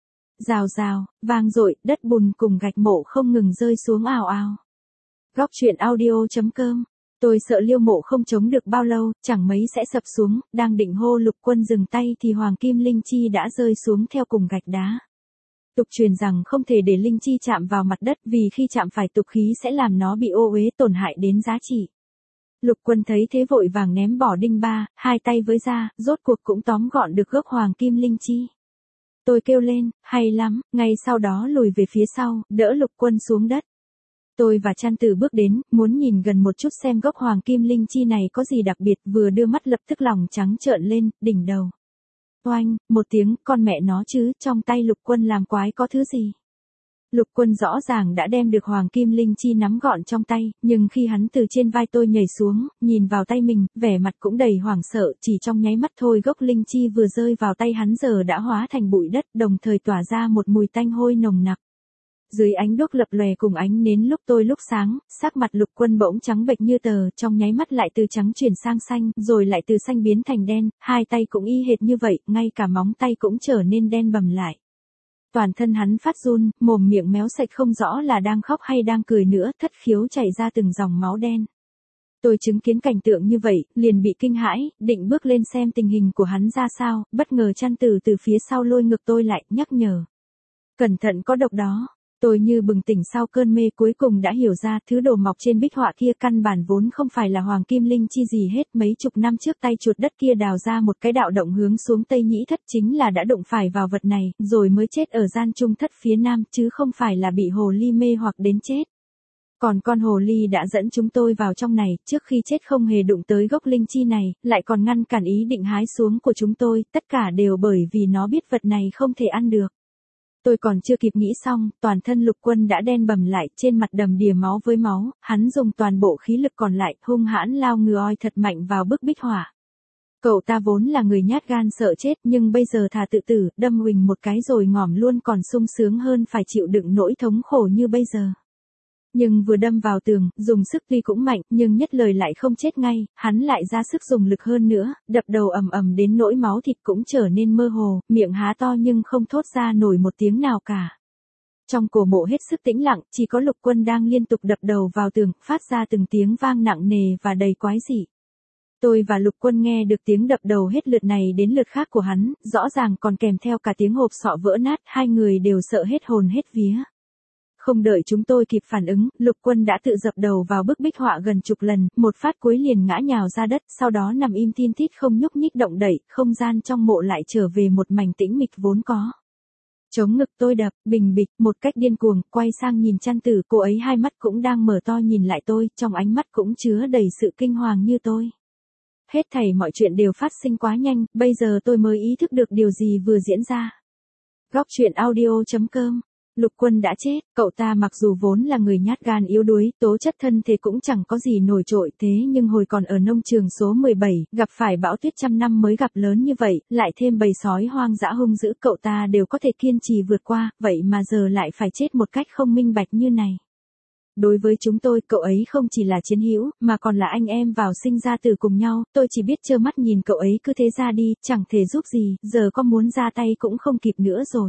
rào rào, vang dội, đất bùn cùng gạch mộ không ngừng rơi xuống ào ào. Góc truyện audio.com. Tôi sợ Liêu Mộ không chống được bao lâu, chẳng mấy sẽ sập xuống, đang định hô Lục Quân dừng tay thì hoàng kim linh chi đã rơi xuống theo cùng gạch đá. Tục truyền rằng không thể để linh chi chạm vào mặt đất vì khi chạm phải tục khí sẽ làm nó bị ô uế, tổn hại đến giá trị. Lục Quân thấy thế vội vàng ném bỏ đinh ba, hai tay với ra, rốt cuộc cũng tóm gọn được gốc hoàng kim linh chi. Tôi kêu lên, hay lắm, ngay sau đó lùi về phía sau, đỡ Lục Quân xuống đất. Tôi và Trăn Tử bước đến, muốn nhìn gần một chút xem gốc hoàng kim linh chi này có gì đặc biệt, vừa đưa mắt lập tức lòng trắng trợn lên, đỉnh đầu. Oanh, một tiếng, con mẹ nó chứ, trong tay Lục Quân làm quái có thứ gì? Lục Quân rõ ràng đã đem được hoàng kim linh chi nắm gọn trong tay, nhưng khi hắn từ trên vai tôi nhảy xuống, nhìn vào tay mình, vẻ mặt cũng đầy hoảng sợ, chỉ trong nháy mắt thôi gốc linh chi vừa rơi vào tay hắn giờ đã hóa thành bụi đất, đồng thời tỏa ra một mùi tanh hôi nồng nặc. Dưới ánh đuốc lập lòe cùng ánh nến lúc tối lúc sáng, sắc mặt Lục Quân bỗng trắng bệch như tờ, trong nháy mắt lại từ trắng chuyển sang xanh, rồi lại từ xanh biến thành đen, hai tay cũng y hệt như vậy, ngay cả móng tay cũng trở nên đen bầm lại. Toàn thân hắn phát run, mồm miệng méo sạch không rõ là đang khóc hay đang cười nữa, thất khiếu chảy ra từng dòng máu đen. Tôi chứng kiến cảnh tượng như vậy, liền bị kinh hãi, định bước lên xem tình hình của hắn ra sao, bất ngờ Trăn Tử từ phía sau lôi ngực tôi lại, nhắc nhở. Cẩn thận có độc đó. Tôi như bừng tỉnh sau cơn mê, cuối cùng đã hiểu ra thứ đồ mọc trên bích họa kia căn bản vốn không phải là hoàng kim linh chi gì hết. Mấy chục năm trước tay chuột đất kia đào ra một cái đạo động hướng xuống Tây Nhĩ Thất, chính là đã đụng phải vào vật này, rồi mới chết ở gian trung thất phía nam, chứ không phải là bị hồ ly mê hoặc đến chết. Còn con hồ ly đã dẫn chúng tôi vào trong này, trước khi chết không hề đụng tới gốc linh chi này, lại còn ngăn cản ý định hái xuống của chúng tôi, tất cả đều bởi vì nó biết vật này không thể ăn được. Tôi còn chưa kịp nghĩ xong, toàn thân Lục Quân đã đen bầm lại, trên mặt đầm đìa máu với máu, hắn dùng toàn bộ khí lực còn lại, hung hãn lao ngửa oi thật mạnh vào bức bích họa. Cậu ta vốn là người nhát gan sợ chết, nhưng bây giờ thà tự tử, đâm huỳnh một cái rồi ngỏm luôn còn sung sướng hơn phải chịu đựng nỗi thống khổ như bây giờ. Nhưng vừa đâm vào tường, dùng sức tuy cũng mạnh, nhưng nhất lời lại không chết ngay, hắn lại ra sức dùng lực hơn nữa, đập đầu ầm ầm đến nỗi máu thịt cũng trở nên mơ hồ, miệng há to nhưng không thốt ra nổi một tiếng nào cả. Trong cổ mộ hết sức tĩnh lặng, chỉ có Lục Quân đang liên tục đập đầu vào tường, phát ra từng tiếng vang nặng nề và đầy quái dị. Tôi và Lục Quân nghe được tiếng đập đầu hết lượt này đến lượt khác của hắn, rõ ràng còn kèm theo cả tiếng hộp sọ vỡ nát, hai người đều sợ hết hồn hết vía. Không đợi chúng tôi kịp phản ứng, Lục Quân đã tự dập đầu vào bức bích họa gần chục lần, một phát cuối liền ngã nhào ra đất, sau đó nằm im thin thít không nhúc nhích động đậy, không gian trong mộ lại trở về một mảnh tĩnh mịch vốn có. Chống ngực tôi đập, bình bịch, một cách điên cuồng, quay sang nhìn Trăn Tử, cô ấy hai mắt cũng đang mở to nhìn lại tôi, trong ánh mắt cũng chứa đầy sự kinh hoàng như tôi. Hết thảy mọi chuyện đều phát sinh quá nhanh, bây giờ tôi mới ý thức được điều gì vừa diễn ra. Góc truyện audio.com. Lục Quân đã chết, cậu ta mặc dù vốn là người nhát gan yếu đuối, tố chất thân thể cũng chẳng có gì nổi trội, thế nhưng hồi còn ở nông trường số 17, gặp phải bão tuyết trăm năm mới gặp lớn như vậy, lại thêm bầy sói hoang dã hung dữ, cậu ta đều có thể kiên trì vượt qua, vậy mà giờ lại phải chết một cách không minh bạch như này. Đối với chúng tôi, cậu ấy không chỉ là chiến hữu, mà còn là anh em vào sinh ra từ cùng nhau, tôi chỉ biết trơ mắt nhìn cậu ấy cứ thế ra đi, chẳng thể giúp gì, giờ có muốn ra tay cũng không kịp nữa rồi.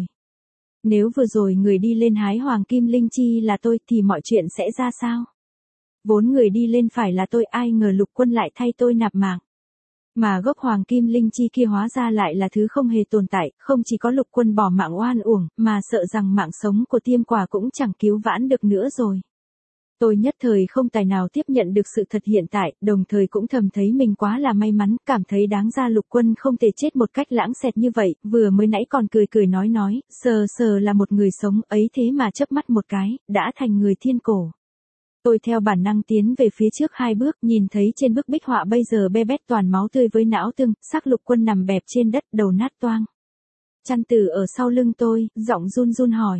Nếu vừa rồi người đi lên hái hoàng kim linh chi là tôi thì mọi chuyện sẽ ra sao? Vốn người đi lên phải là tôi, ai ngờ Lục Quân lại thay tôi nạp mạng. Mà gốc hoàng kim linh chi kia hóa ra lại là thứ không hề tồn tại, không chỉ có Lục Quân bỏ mạng oan uổng, mà sợ rằng mạng sống của Tiêm Quả cũng chẳng cứu vãn được nữa rồi. Tôi nhất thời không tài nào tiếp nhận được sự thật hiện tại, đồng thời cũng thầm thấy mình quá là may mắn, cảm thấy đáng ra Lục Quân không thể chết một cách lãng xẹt như vậy, vừa mới nãy còn cười cười nói, sờ là một người sống ấy thế mà chớp mắt một cái, đã thành người thiên cổ. Tôi theo bản năng tiến về phía trước 2 bước, nhìn thấy trên bức bích họa bây giờ be bét toàn máu tươi với não tương, xác Lục Quân nằm bẹp trên đất, đầu nát toang. Chăn Tử ở sau lưng tôi, giọng run run hỏi,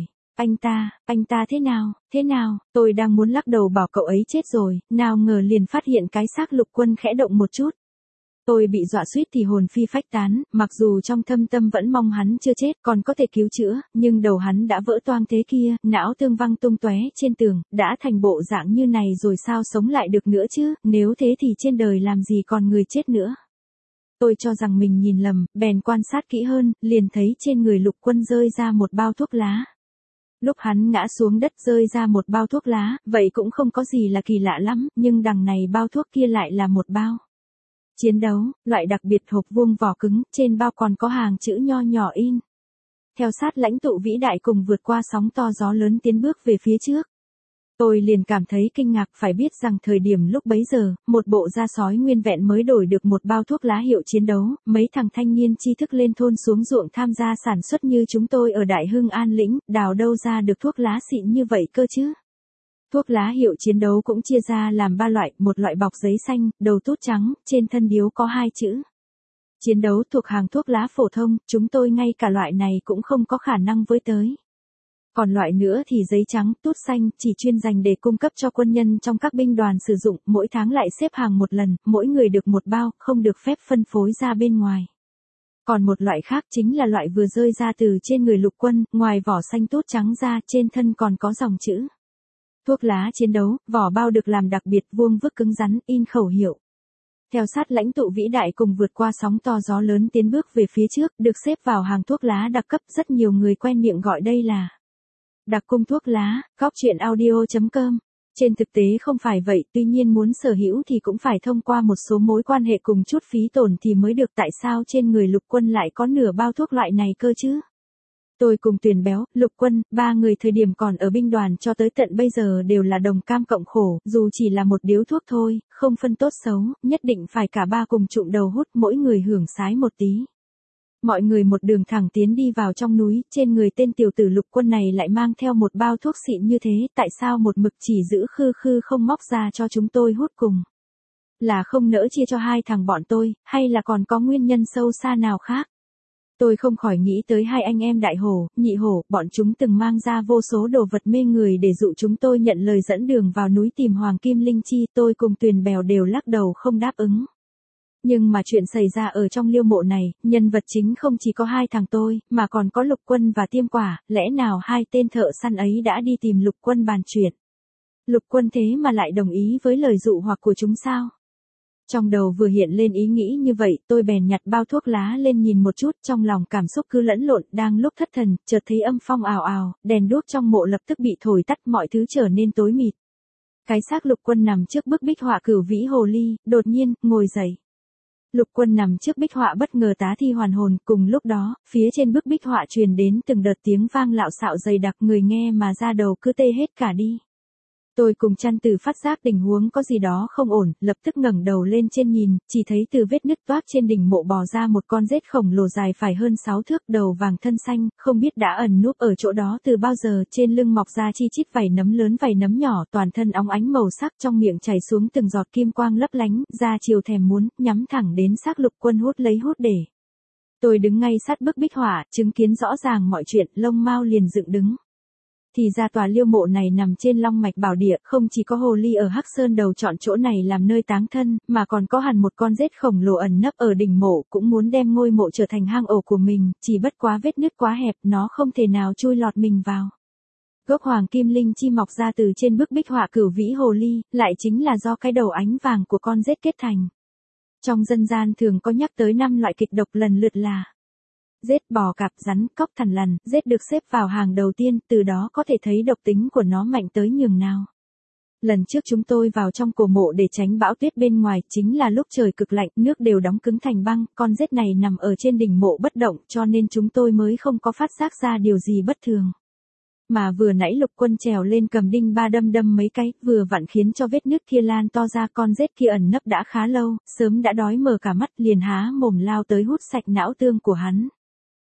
anh ta thế nào, tôi đang muốn lắc đầu bảo cậu ấy chết rồi, nào ngờ liền phát hiện cái xác Lục Quân khẽ động một chút. Tôi bị dọa suýt thì hồn phi phách tán, mặc dù trong thâm tâm vẫn mong hắn chưa chết, còn có thể cứu chữa, nhưng đầu hắn đã vỡ toang thế kia, não tương văng tung tóe trên tường, đã thành bộ dạng như này rồi sao sống lại được nữa chứ, nếu thế thì trên đời làm gì còn người chết nữa. Tôi cho rằng mình nhìn lầm, bèn quan sát kỹ hơn, liền thấy trên người Lục Quân rơi ra một bao thuốc lá. Lúc hắn ngã xuống đất rơi ra một bao thuốc lá, vậy cũng không có gì là kỳ lạ lắm, nhưng đằng này bao thuốc kia lại là một bao chiến đấu, loại đặc biệt hộp vuông vỏ cứng, trên bao còn có hàng chữ nho nhỏ in. Theo sát lãnh tụ vĩ đại cùng vượt qua sóng to gió lớn tiến bước về phía trước. Tôi liền cảm thấy kinh ngạc, phải biết rằng thời điểm lúc bấy giờ, một bộ da sói nguyên vẹn mới đổi được một bao thuốc lá hiệu chiến đấu, mấy thằng thanh niên tri thức lên thôn xuống ruộng tham gia sản xuất như chúng tôi ở Đại Hưng An Lĩnh, đào đâu ra được thuốc lá xịn như vậy cơ chứ. Thuốc lá hiệu chiến đấu cũng chia ra làm 3 loại, một loại bọc giấy xanh, đầu tút trắng, trên thân điếu có 2 chữ. Chiến đấu thuộc hàng thuốc lá phổ thông, chúng tôi ngay cả loại này cũng không có khả năng với tới. Còn loại nữa thì giấy trắng, tút xanh, chỉ chuyên dành để cung cấp cho quân nhân trong các binh đoàn sử dụng, mỗi tháng lại xếp hàng một lần, mỗi người được một bao, không được phép phân phối ra bên ngoài. Còn một loại khác chính là loại vừa rơi ra từ trên người Lục Quân, ngoài vỏ xanh tút trắng ra, trên thân còn có dòng chữ. Thuốc lá chiến đấu, vỏ bao được làm đặc biệt vuông vức cứng rắn, in khẩu hiệu. Theo sát lãnh tụ vĩ đại cùng vượt qua sóng to gió lớn tiến bước về phía trước, được xếp vào hàng thuốc lá đặc cấp, rất nhiều người quen miệng gọi đây là đặc cung thuốc lá. Góc truyện audio.com. Trên thực tế không phải vậy, tuy nhiên muốn sở hữu thì cũng phải thông qua một số mối quan hệ cùng chút phí tổn thì mới được. Tại sao trên người Lục Quân lại có nửa bao thuốc loại này cơ chứ? Tôi cùng Tuyền Béo, Lục Quân, 3 người thời điểm còn ở binh đoàn cho tới tận bây giờ đều là đồng cam cộng khổ, dù chỉ là một điếu thuốc thôi, không phân tốt xấu, nhất định phải cả 3 cùng trụm đầu hút, mỗi người hưởng sái một tí. Mọi người một đường thẳng tiến đi vào trong núi, trên người tên tiểu tử Lục Quân này lại mang theo một bao thuốc xịn như thế, tại sao một mực chỉ giữ khư khư không móc ra cho chúng tôi hút cùng? Là không nỡ chia cho 2 thằng bọn tôi, hay là còn có nguyên nhân sâu xa nào khác? Tôi không khỏi nghĩ tới 2 anh em Đại Hổ, Nhị Hổ, bọn chúng từng mang ra vô số đồ vật mê người để dụ chúng tôi nhận lời dẫn đường vào núi tìm Hoàng Kim Linh Chi, tôi cùng Tuyền Bèo đều lắc đầu không đáp ứng. Nhưng mà chuyện xảy ra ở trong liêu mộ này, nhân vật chính không chỉ có 2 thằng tôi, mà còn có Lục Quân và Tiêm Quả, lẽ nào 2 tên thợ săn ấy đã đi tìm Lục Quân bàn chuyện? Lục Quân thế mà lại đồng ý với lời dụ hoặc của chúng sao? Trong đầu vừa hiện lên ý nghĩ như vậy, tôi bèn nhặt bao thuốc lá lên nhìn một chút, trong lòng cảm xúc cứ lẫn lộn, đang lúc thất thần, chợt thấy âm phong ào ào, đèn đuốc trong mộ lập tức bị thổi tắt, mọi thứ trở nên tối mịt. Cái xác Lục Quân nằm trước bức bích họa Cửu Vĩ Hồ Ly, đột nhiên, ngồi dậy. Lục Quân nằm trước bích họa bất ngờ tá thi hoàn hồn, cùng lúc đó, phía trên bức bích họa truyền đến từng đợt tiếng vang lạo xạo dày đặc, người nghe mà da đầu cứ tê hết cả đi. Tôi cùng Chăn Tử phát giác tình huống có gì đó không ổn, lập tức ngẩng đầu lên trên nhìn, chỉ thấy từ vết nứt toác trên đỉnh mộ bò ra một con rết khổng lồ dài phải hơn 6 thước, đầu vàng thân xanh, không biết đã ẩn núp ở chỗ đó từ bao giờ, trên lưng mọc ra chi chít vảy nấm lớn vảy nấm nhỏ, toàn thân óng ánh màu sắc, trong miệng chảy xuống từng giọt kim quang lấp lánh, ra chiều thèm muốn, nhắm thẳng đến xác Lục Quân hút lấy hút để. Tôi đứng ngay sát bức bích họa, chứng kiến rõ ràng mọi chuyện, lông mao liền dựng đứng. Thì ra tòa liêu mộ này nằm trên Long Mạch Bảo Địa, không chỉ có hồ ly ở Hắc Sơn Đầu chọn chỗ này làm nơi táng thân, mà còn có hẳn một con rết khổng lồ ẩn nấp ở đỉnh mộ, cũng muốn đem ngôi mộ trở thành hang ổ của mình, chỉ bất quá vết nứt quá hẹp, nó không thể nào chui lọt mình vào. Gốc Hoàng Kim Linh Chi mọc ra từ trên bức bích họa Cửu Vĩ Hồ Ly, lại chính là do cái đầu ánh vàng của con rết kết thành. Trong dân gian thường có nhắc tới 5 loại kịch độc lần lượt là rết, bò cạp, rắn, cóc, thằn lằn. Rết được xếp vào hàng đầu tiên, từ đó có thể thấy độc tính của nó mạnh tới nhường nào. Lần trước chúng tôi vào trong cổ mộ để tránh bão tuyết bên ngoài, chính là lúc trời cực lạnh, nước đều đóng cứng thành băng, con rết này nằm ở trên đỉnh mộ bất động, cho nên chúng tôi mới không có phát giác ra điều gì bất thường. Mà vừa nãy Lục Quân trèo lên cầm đinh ba đâm mấy cái, vừa vặn khiến cho vết nứt kia lan to ra, con rết kia ẩn nấp đã khá lâu, sớm đã đói mờ cả mắt, liền há mồm lao tới hút sạch não tương của hắn.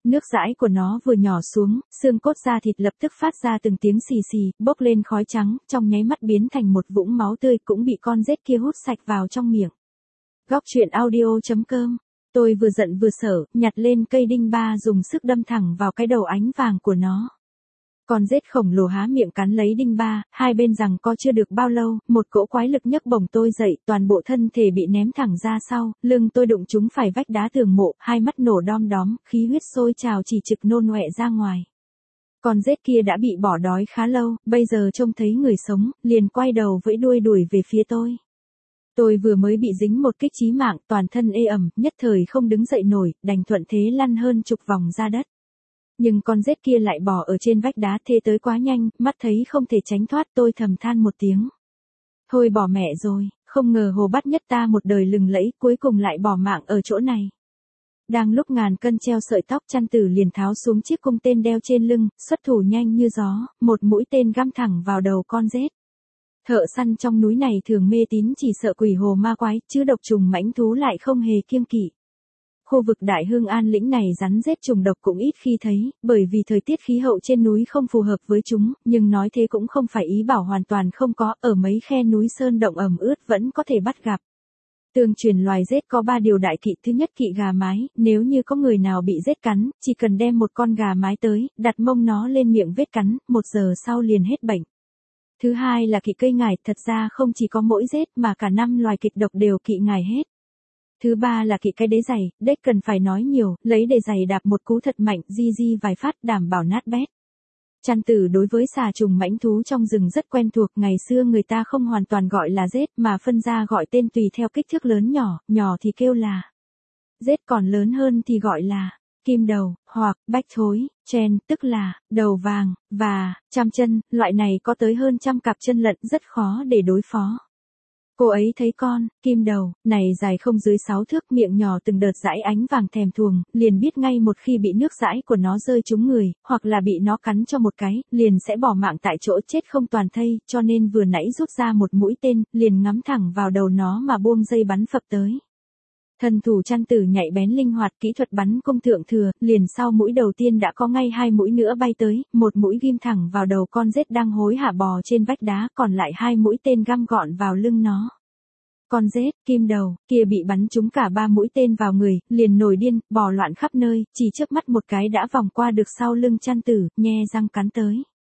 nước dãi của nó vừa nhỏ xuống, xương cốt da thịt lập tức phát ra từng tiếng xì xì, bốc lên khói trắng, trong nháy mắt biến thành một vũng máu tươi cũng bị con rết kia hút sạch vào trong miệng. Góc truyện audio.com. Tôi vừa giận vừa sợ, nhặt lên cây đinh ba dùng sức đâm thẳng vào cái đầu ánh vàng của nó. Con rết khổng lồ há miệng cắn lấy đinh ba, hai bên rằng co chưa được bao lâu, một cỗ quái lực nhấc bổng tôi dậy, toàn bộ thân thể bị ném thẳng ra sau, lưng tôi đụng trúng phải vách đá tường mộ, hai mắt nổ đom đóm, khí huyết sôi trào chỉ trực nôn ọe ra ngoài. Con rết kia đã bị bỏ đói khá lâu, bây giờ trông thấy người sống, liền quay đầu vẫy đuôi đuổi về phía tôi. Tôi vừa mới bị dính một kích chí mạng, toàn thân ê ẩm, nhất thời không đứng dậy nổi, đành thuận thế lăn hơn chục vòng ra đất. Nhưng con rết kia lại bò ở trên vách đá thế tới quá nhanh, mắt thấy không thể tránh thoát, tôi thầm than một tiếng. Thôi bỏ mẹ rồi, không ngờ Hồ Bát Nhất ta một đời lừng lẫy, cuối cùng lại bỏ mạng ở chỗ này. Đang lúc ngàn cân treo sợi tóc, Chăn Tử liền tháo xuống chiếc cung tên đeo trên lưng, xuất thủ nhanh như gió, một mũi tên găm thẳng vào đầu con rết. Thợ săn trong núi này thường mê tín chỉ sợ quỷ hồ ma quái, chứ độc trùng mãnh thú lại không hề kiêng kỵ. Khu vực Đại Hương An lĩnh này rắn rết trùng độc cũng ít khi thấy, bởi vì thời tiết khí hậu trên núi không phù hợp với chúng, nhưng nói thế cũng không phải ý bảo hoàn toàn không có, ở mấy khe núi sơn động ẩm ướt vẫn có thể bắt gặp. Tương truyền loài rết có 3 điều đại kỵ, thứ nhất kỵ gà mái, nếu như có người nào bị rết cắn, chỉ cần đem một con gà mái tới, đặt mông nó lên miệng vết cắn, 1 giờ sau liền hết bệnh. Thứ hai là kỵ cây ngải, thật ra không chỉ có mỗi rết mà cả 5 loài kịch độc đều kỵ ngải hết. Thứ ba là kỵ cái đế giày, đếch cần phải nói nhiều, lấy đế giày đạp một cú thật mạnh, di vài phát đảm bảo nát bét. Chăn Tử đối với xà trùng mãnh thú trong rừng rất quen thuộc, ngày xưa người ta không hoàn toàn gọi là rết mà phân ra gọi tên tùy theo kích thước lớn nhỏ, nhỏ thì kêu là rết, còn lớn hơn thì gọi là kim đầu, hoặc bách thối, chen, tức là đầu vàng, và trăm chân, loại này có tới hơn 100 cặp chân lận, rất khó để đối phó. Cô ấy thấy con kim đầu này dài không dưới 6 thước, miệng nhỏ từng đợt dãi ánh vàng thèm thuồng, liền biết ngay một khi bị nước dãi của nó rơi trúng người, hoặc là bị nó cắn cho một cái, liền sẽ bỏ mạng tại chỗ, chết không toàn thây, cho nên vừa nãy rút ra một mũi tên, liền ngắm thẳng vào đầu nó mà buông dây bắn phập tới. Thần thủ Chăn Tử nhạy bén linh hoạt, kỹ thuật bắn cung thượng thừa, liền sau mũi đầu tiên đã có ngay 2 mũi nữa bay tới, một mũi ghim thẳng vào đầu con rết đang hối hả bò trên vách đá, còn lại 2 mũi tên găm gọn vào lưng nó. Con rết, kim đầu, kia bị bắn trúng cả 3 mũi tên vào người, liền nổi điên, bò loạn khắp nơi, chỉ chớp mắt một cái đã vòng qua được sau lưng Chăn Tử, nhe răng cắn tới.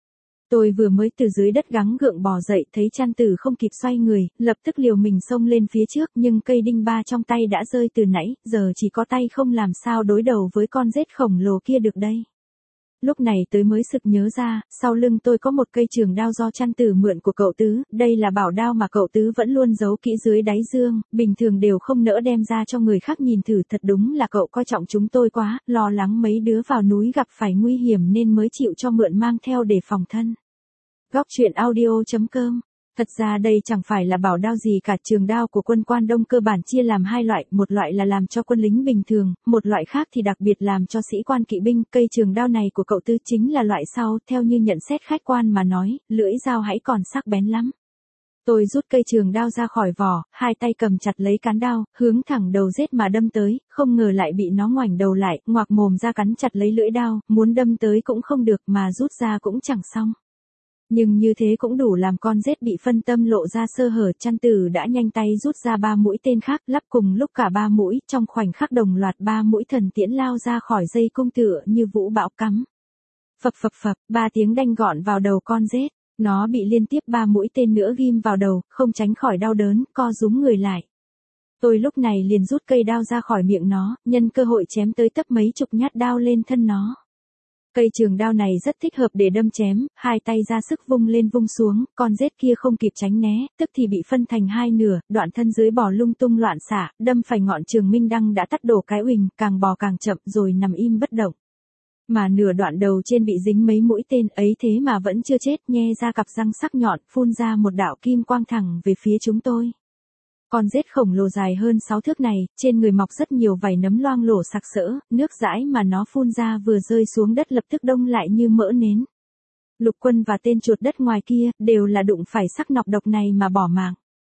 Tôi vừa mới từ dưới đất gắng gượng bò dậy, thấy Chăn Tử không kịp xoay người, lập tức liều mình xông lên phía trước, nhưng cây đinh ba trong tay đã rơi từ nãy, giờ chỉ có tay không làm sao đối đầu với con rết khổng lồ kia được đây. Lúc này tới mới sực nhớ ra, sau lưng tôi có một cây trường đao do Chăn Tử mượn của cậu Tứ, đây là bảo đao mà cậu Tứ vẫn luôn giấu kỹ dưới đáy dương, bình thường đều không nỡ đem ra cho người khác nhìn thử, thật đúng là cậu coi trọng chúng tôi quá, lo lắng mấy đứa vào núi gặp phải nguy hiểm nên mới chịu cho mượn mang theo để phòng thân. Góc truyện audio.com. Thật ra đây chẳng phải là bảo đao gì cả, trường đao của quân Quan Đông cơ bản chia làm 2 loại, một loại là làm cho quân lính bình thường, một loại khác thì đặc biệt làm cho sĩ quan kỵ binh. Cây trường đao này của cậu Tư chính là loại sau, theo như nhận xét khách quan mà nói, lưỡi dao hãy còn sắc bén lắm. Tôi rút cây trường đao ra khỏi vỏ, hai tay cầm chặt lấy cán đao, hướng thẳng đầu rết mà đâm tới, không ngờ lại bị nó ngoảnh đầu lại, ngoạc mồm ra cắn chặt lấy lưỡi đao, muốn đâm tới cũng không được mà rút ra cũng chẳng xong. Nhưng như thế cũng đủ làm con rết bị phân tâm lộ ra sơ hở. Chăn Tử đã nhanh tay rút ra 3 mũi tên khác, lắp cùng lúc cả 3 mũi, trong khoảnh khắc đồng loạt 3 mũi thần tiễn lao ra khỏi dây cung tựa như vũ bão cắm. Phập phập phập, 3 tiếng đanh gọn vào đầu con rết, nó bị liên tiếp 3 mũi tên nữa ghim vào đầu, không tránh khỏi đau đớn, co rúm người lại. Tôi lúc này liền rút cây đao ra khỏi miệng nó, nhân cơ hội chém tới tấp mấy chục nhát đao lên thân nó. Cây trường đao này rất thích hợp để đâm chém, hai tay ra sức vung lên vung xuống, con rết kia không kịp tránh né, tức thì bị phân thành 2 nửa, đoạn thân dưới bò lung tung loạn xạ, đâm phải ngọn trường minh đăng đã tắt đổ cái uỳnh, càng bò càng chậm rồi nằm im bất động. Mà nửa đoạn đầu trên bị dính mấy mũi tên ấy thế mà vẫn chưa chết, nhe ra cặp răng sắc nhọn, phun ra một đạo kim quang thẳng về phía chúng tôi. Con rết khổng lồ dài hơn 6 thước này, trên người mọc rất nhiều vảy nấm loang lổ sặc sỡ, nước dãi mà nó phun ra vừa rơi xuống đất lập tức đông lại như mỡ nến. Lục Quân và tên chuột đất ngoài kia, đều là đụng phải sắc nọc độc này mà bỏ mạng.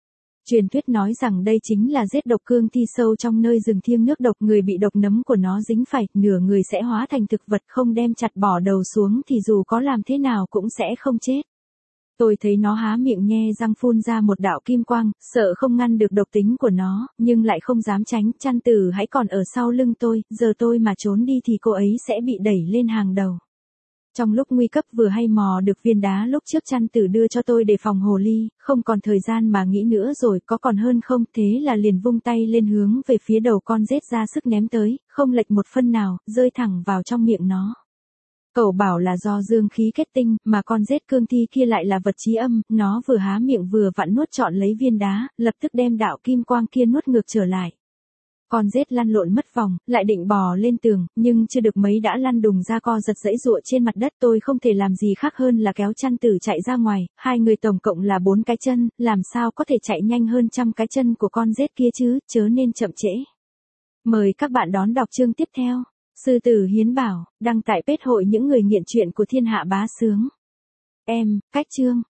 Truyền thuyết nói rằng đây chính là giết độc cương thi sâu trong nơi rừng thiêng nước độc, người bị độc nấm của nó dính phải, nửa người sẽ hóa thành thực vật, không đem chặt bỏ đầu xuống thì dù có làm thế nào cũng sẽ không chết. Tôi thấy nó há miệng nhe răng phun ra một đạo kim quang, sợ không ngăn được độc tính của nó, nhưng lại không dám tránh. Chăn Tử hãy còn ở sau lưng tôi, giờ tôi mà trốn đi thì cô ấy sẽ bị đẩy lên hàng đầu. Trong lúc nguy cấp vừa hay mò được viên đá lúc trước Chăn Tử đưa cho tôi để phòng hồ ly, không còn thời gian mà nghĩ nữa rồi, có còn hơn không, thế là liền vung tay lên hướng về phía đầu con rết ra sức ném tới, không lệch một phân nào, rơi thẳng vào trong miệng nó. Cậu bảo là do dương khí kết tinh, mà con rết cương thi kia lại là vật chí âm, nó vừa há miệng vừa vặn nuốt trọn lấy viên đá, lập tức đem đạo kim quang kia nuốt ngược trở lại. Con rết lăn lộn mất vòng, lại định bò lên tường, nhưng chưa được mấy đã lăn đùng ra co giật giãy giụa trên mặt đất. Tôi không thể làm gì khác hơn là kéo Chăn Tử chạy ra ngoài, hai người tổng cộng là 4 cái chân, làm sao có thể chạy nhanh hơn 100 cái chân của con rết kia chứ, chớ nên chậm trễ. Mời các bạn đón đọc chương tiếp theo. Sư tử hiến bảo, đăng tại page hội những người nghiện truyện của thiên hạ bá sướng. Em, cách chương.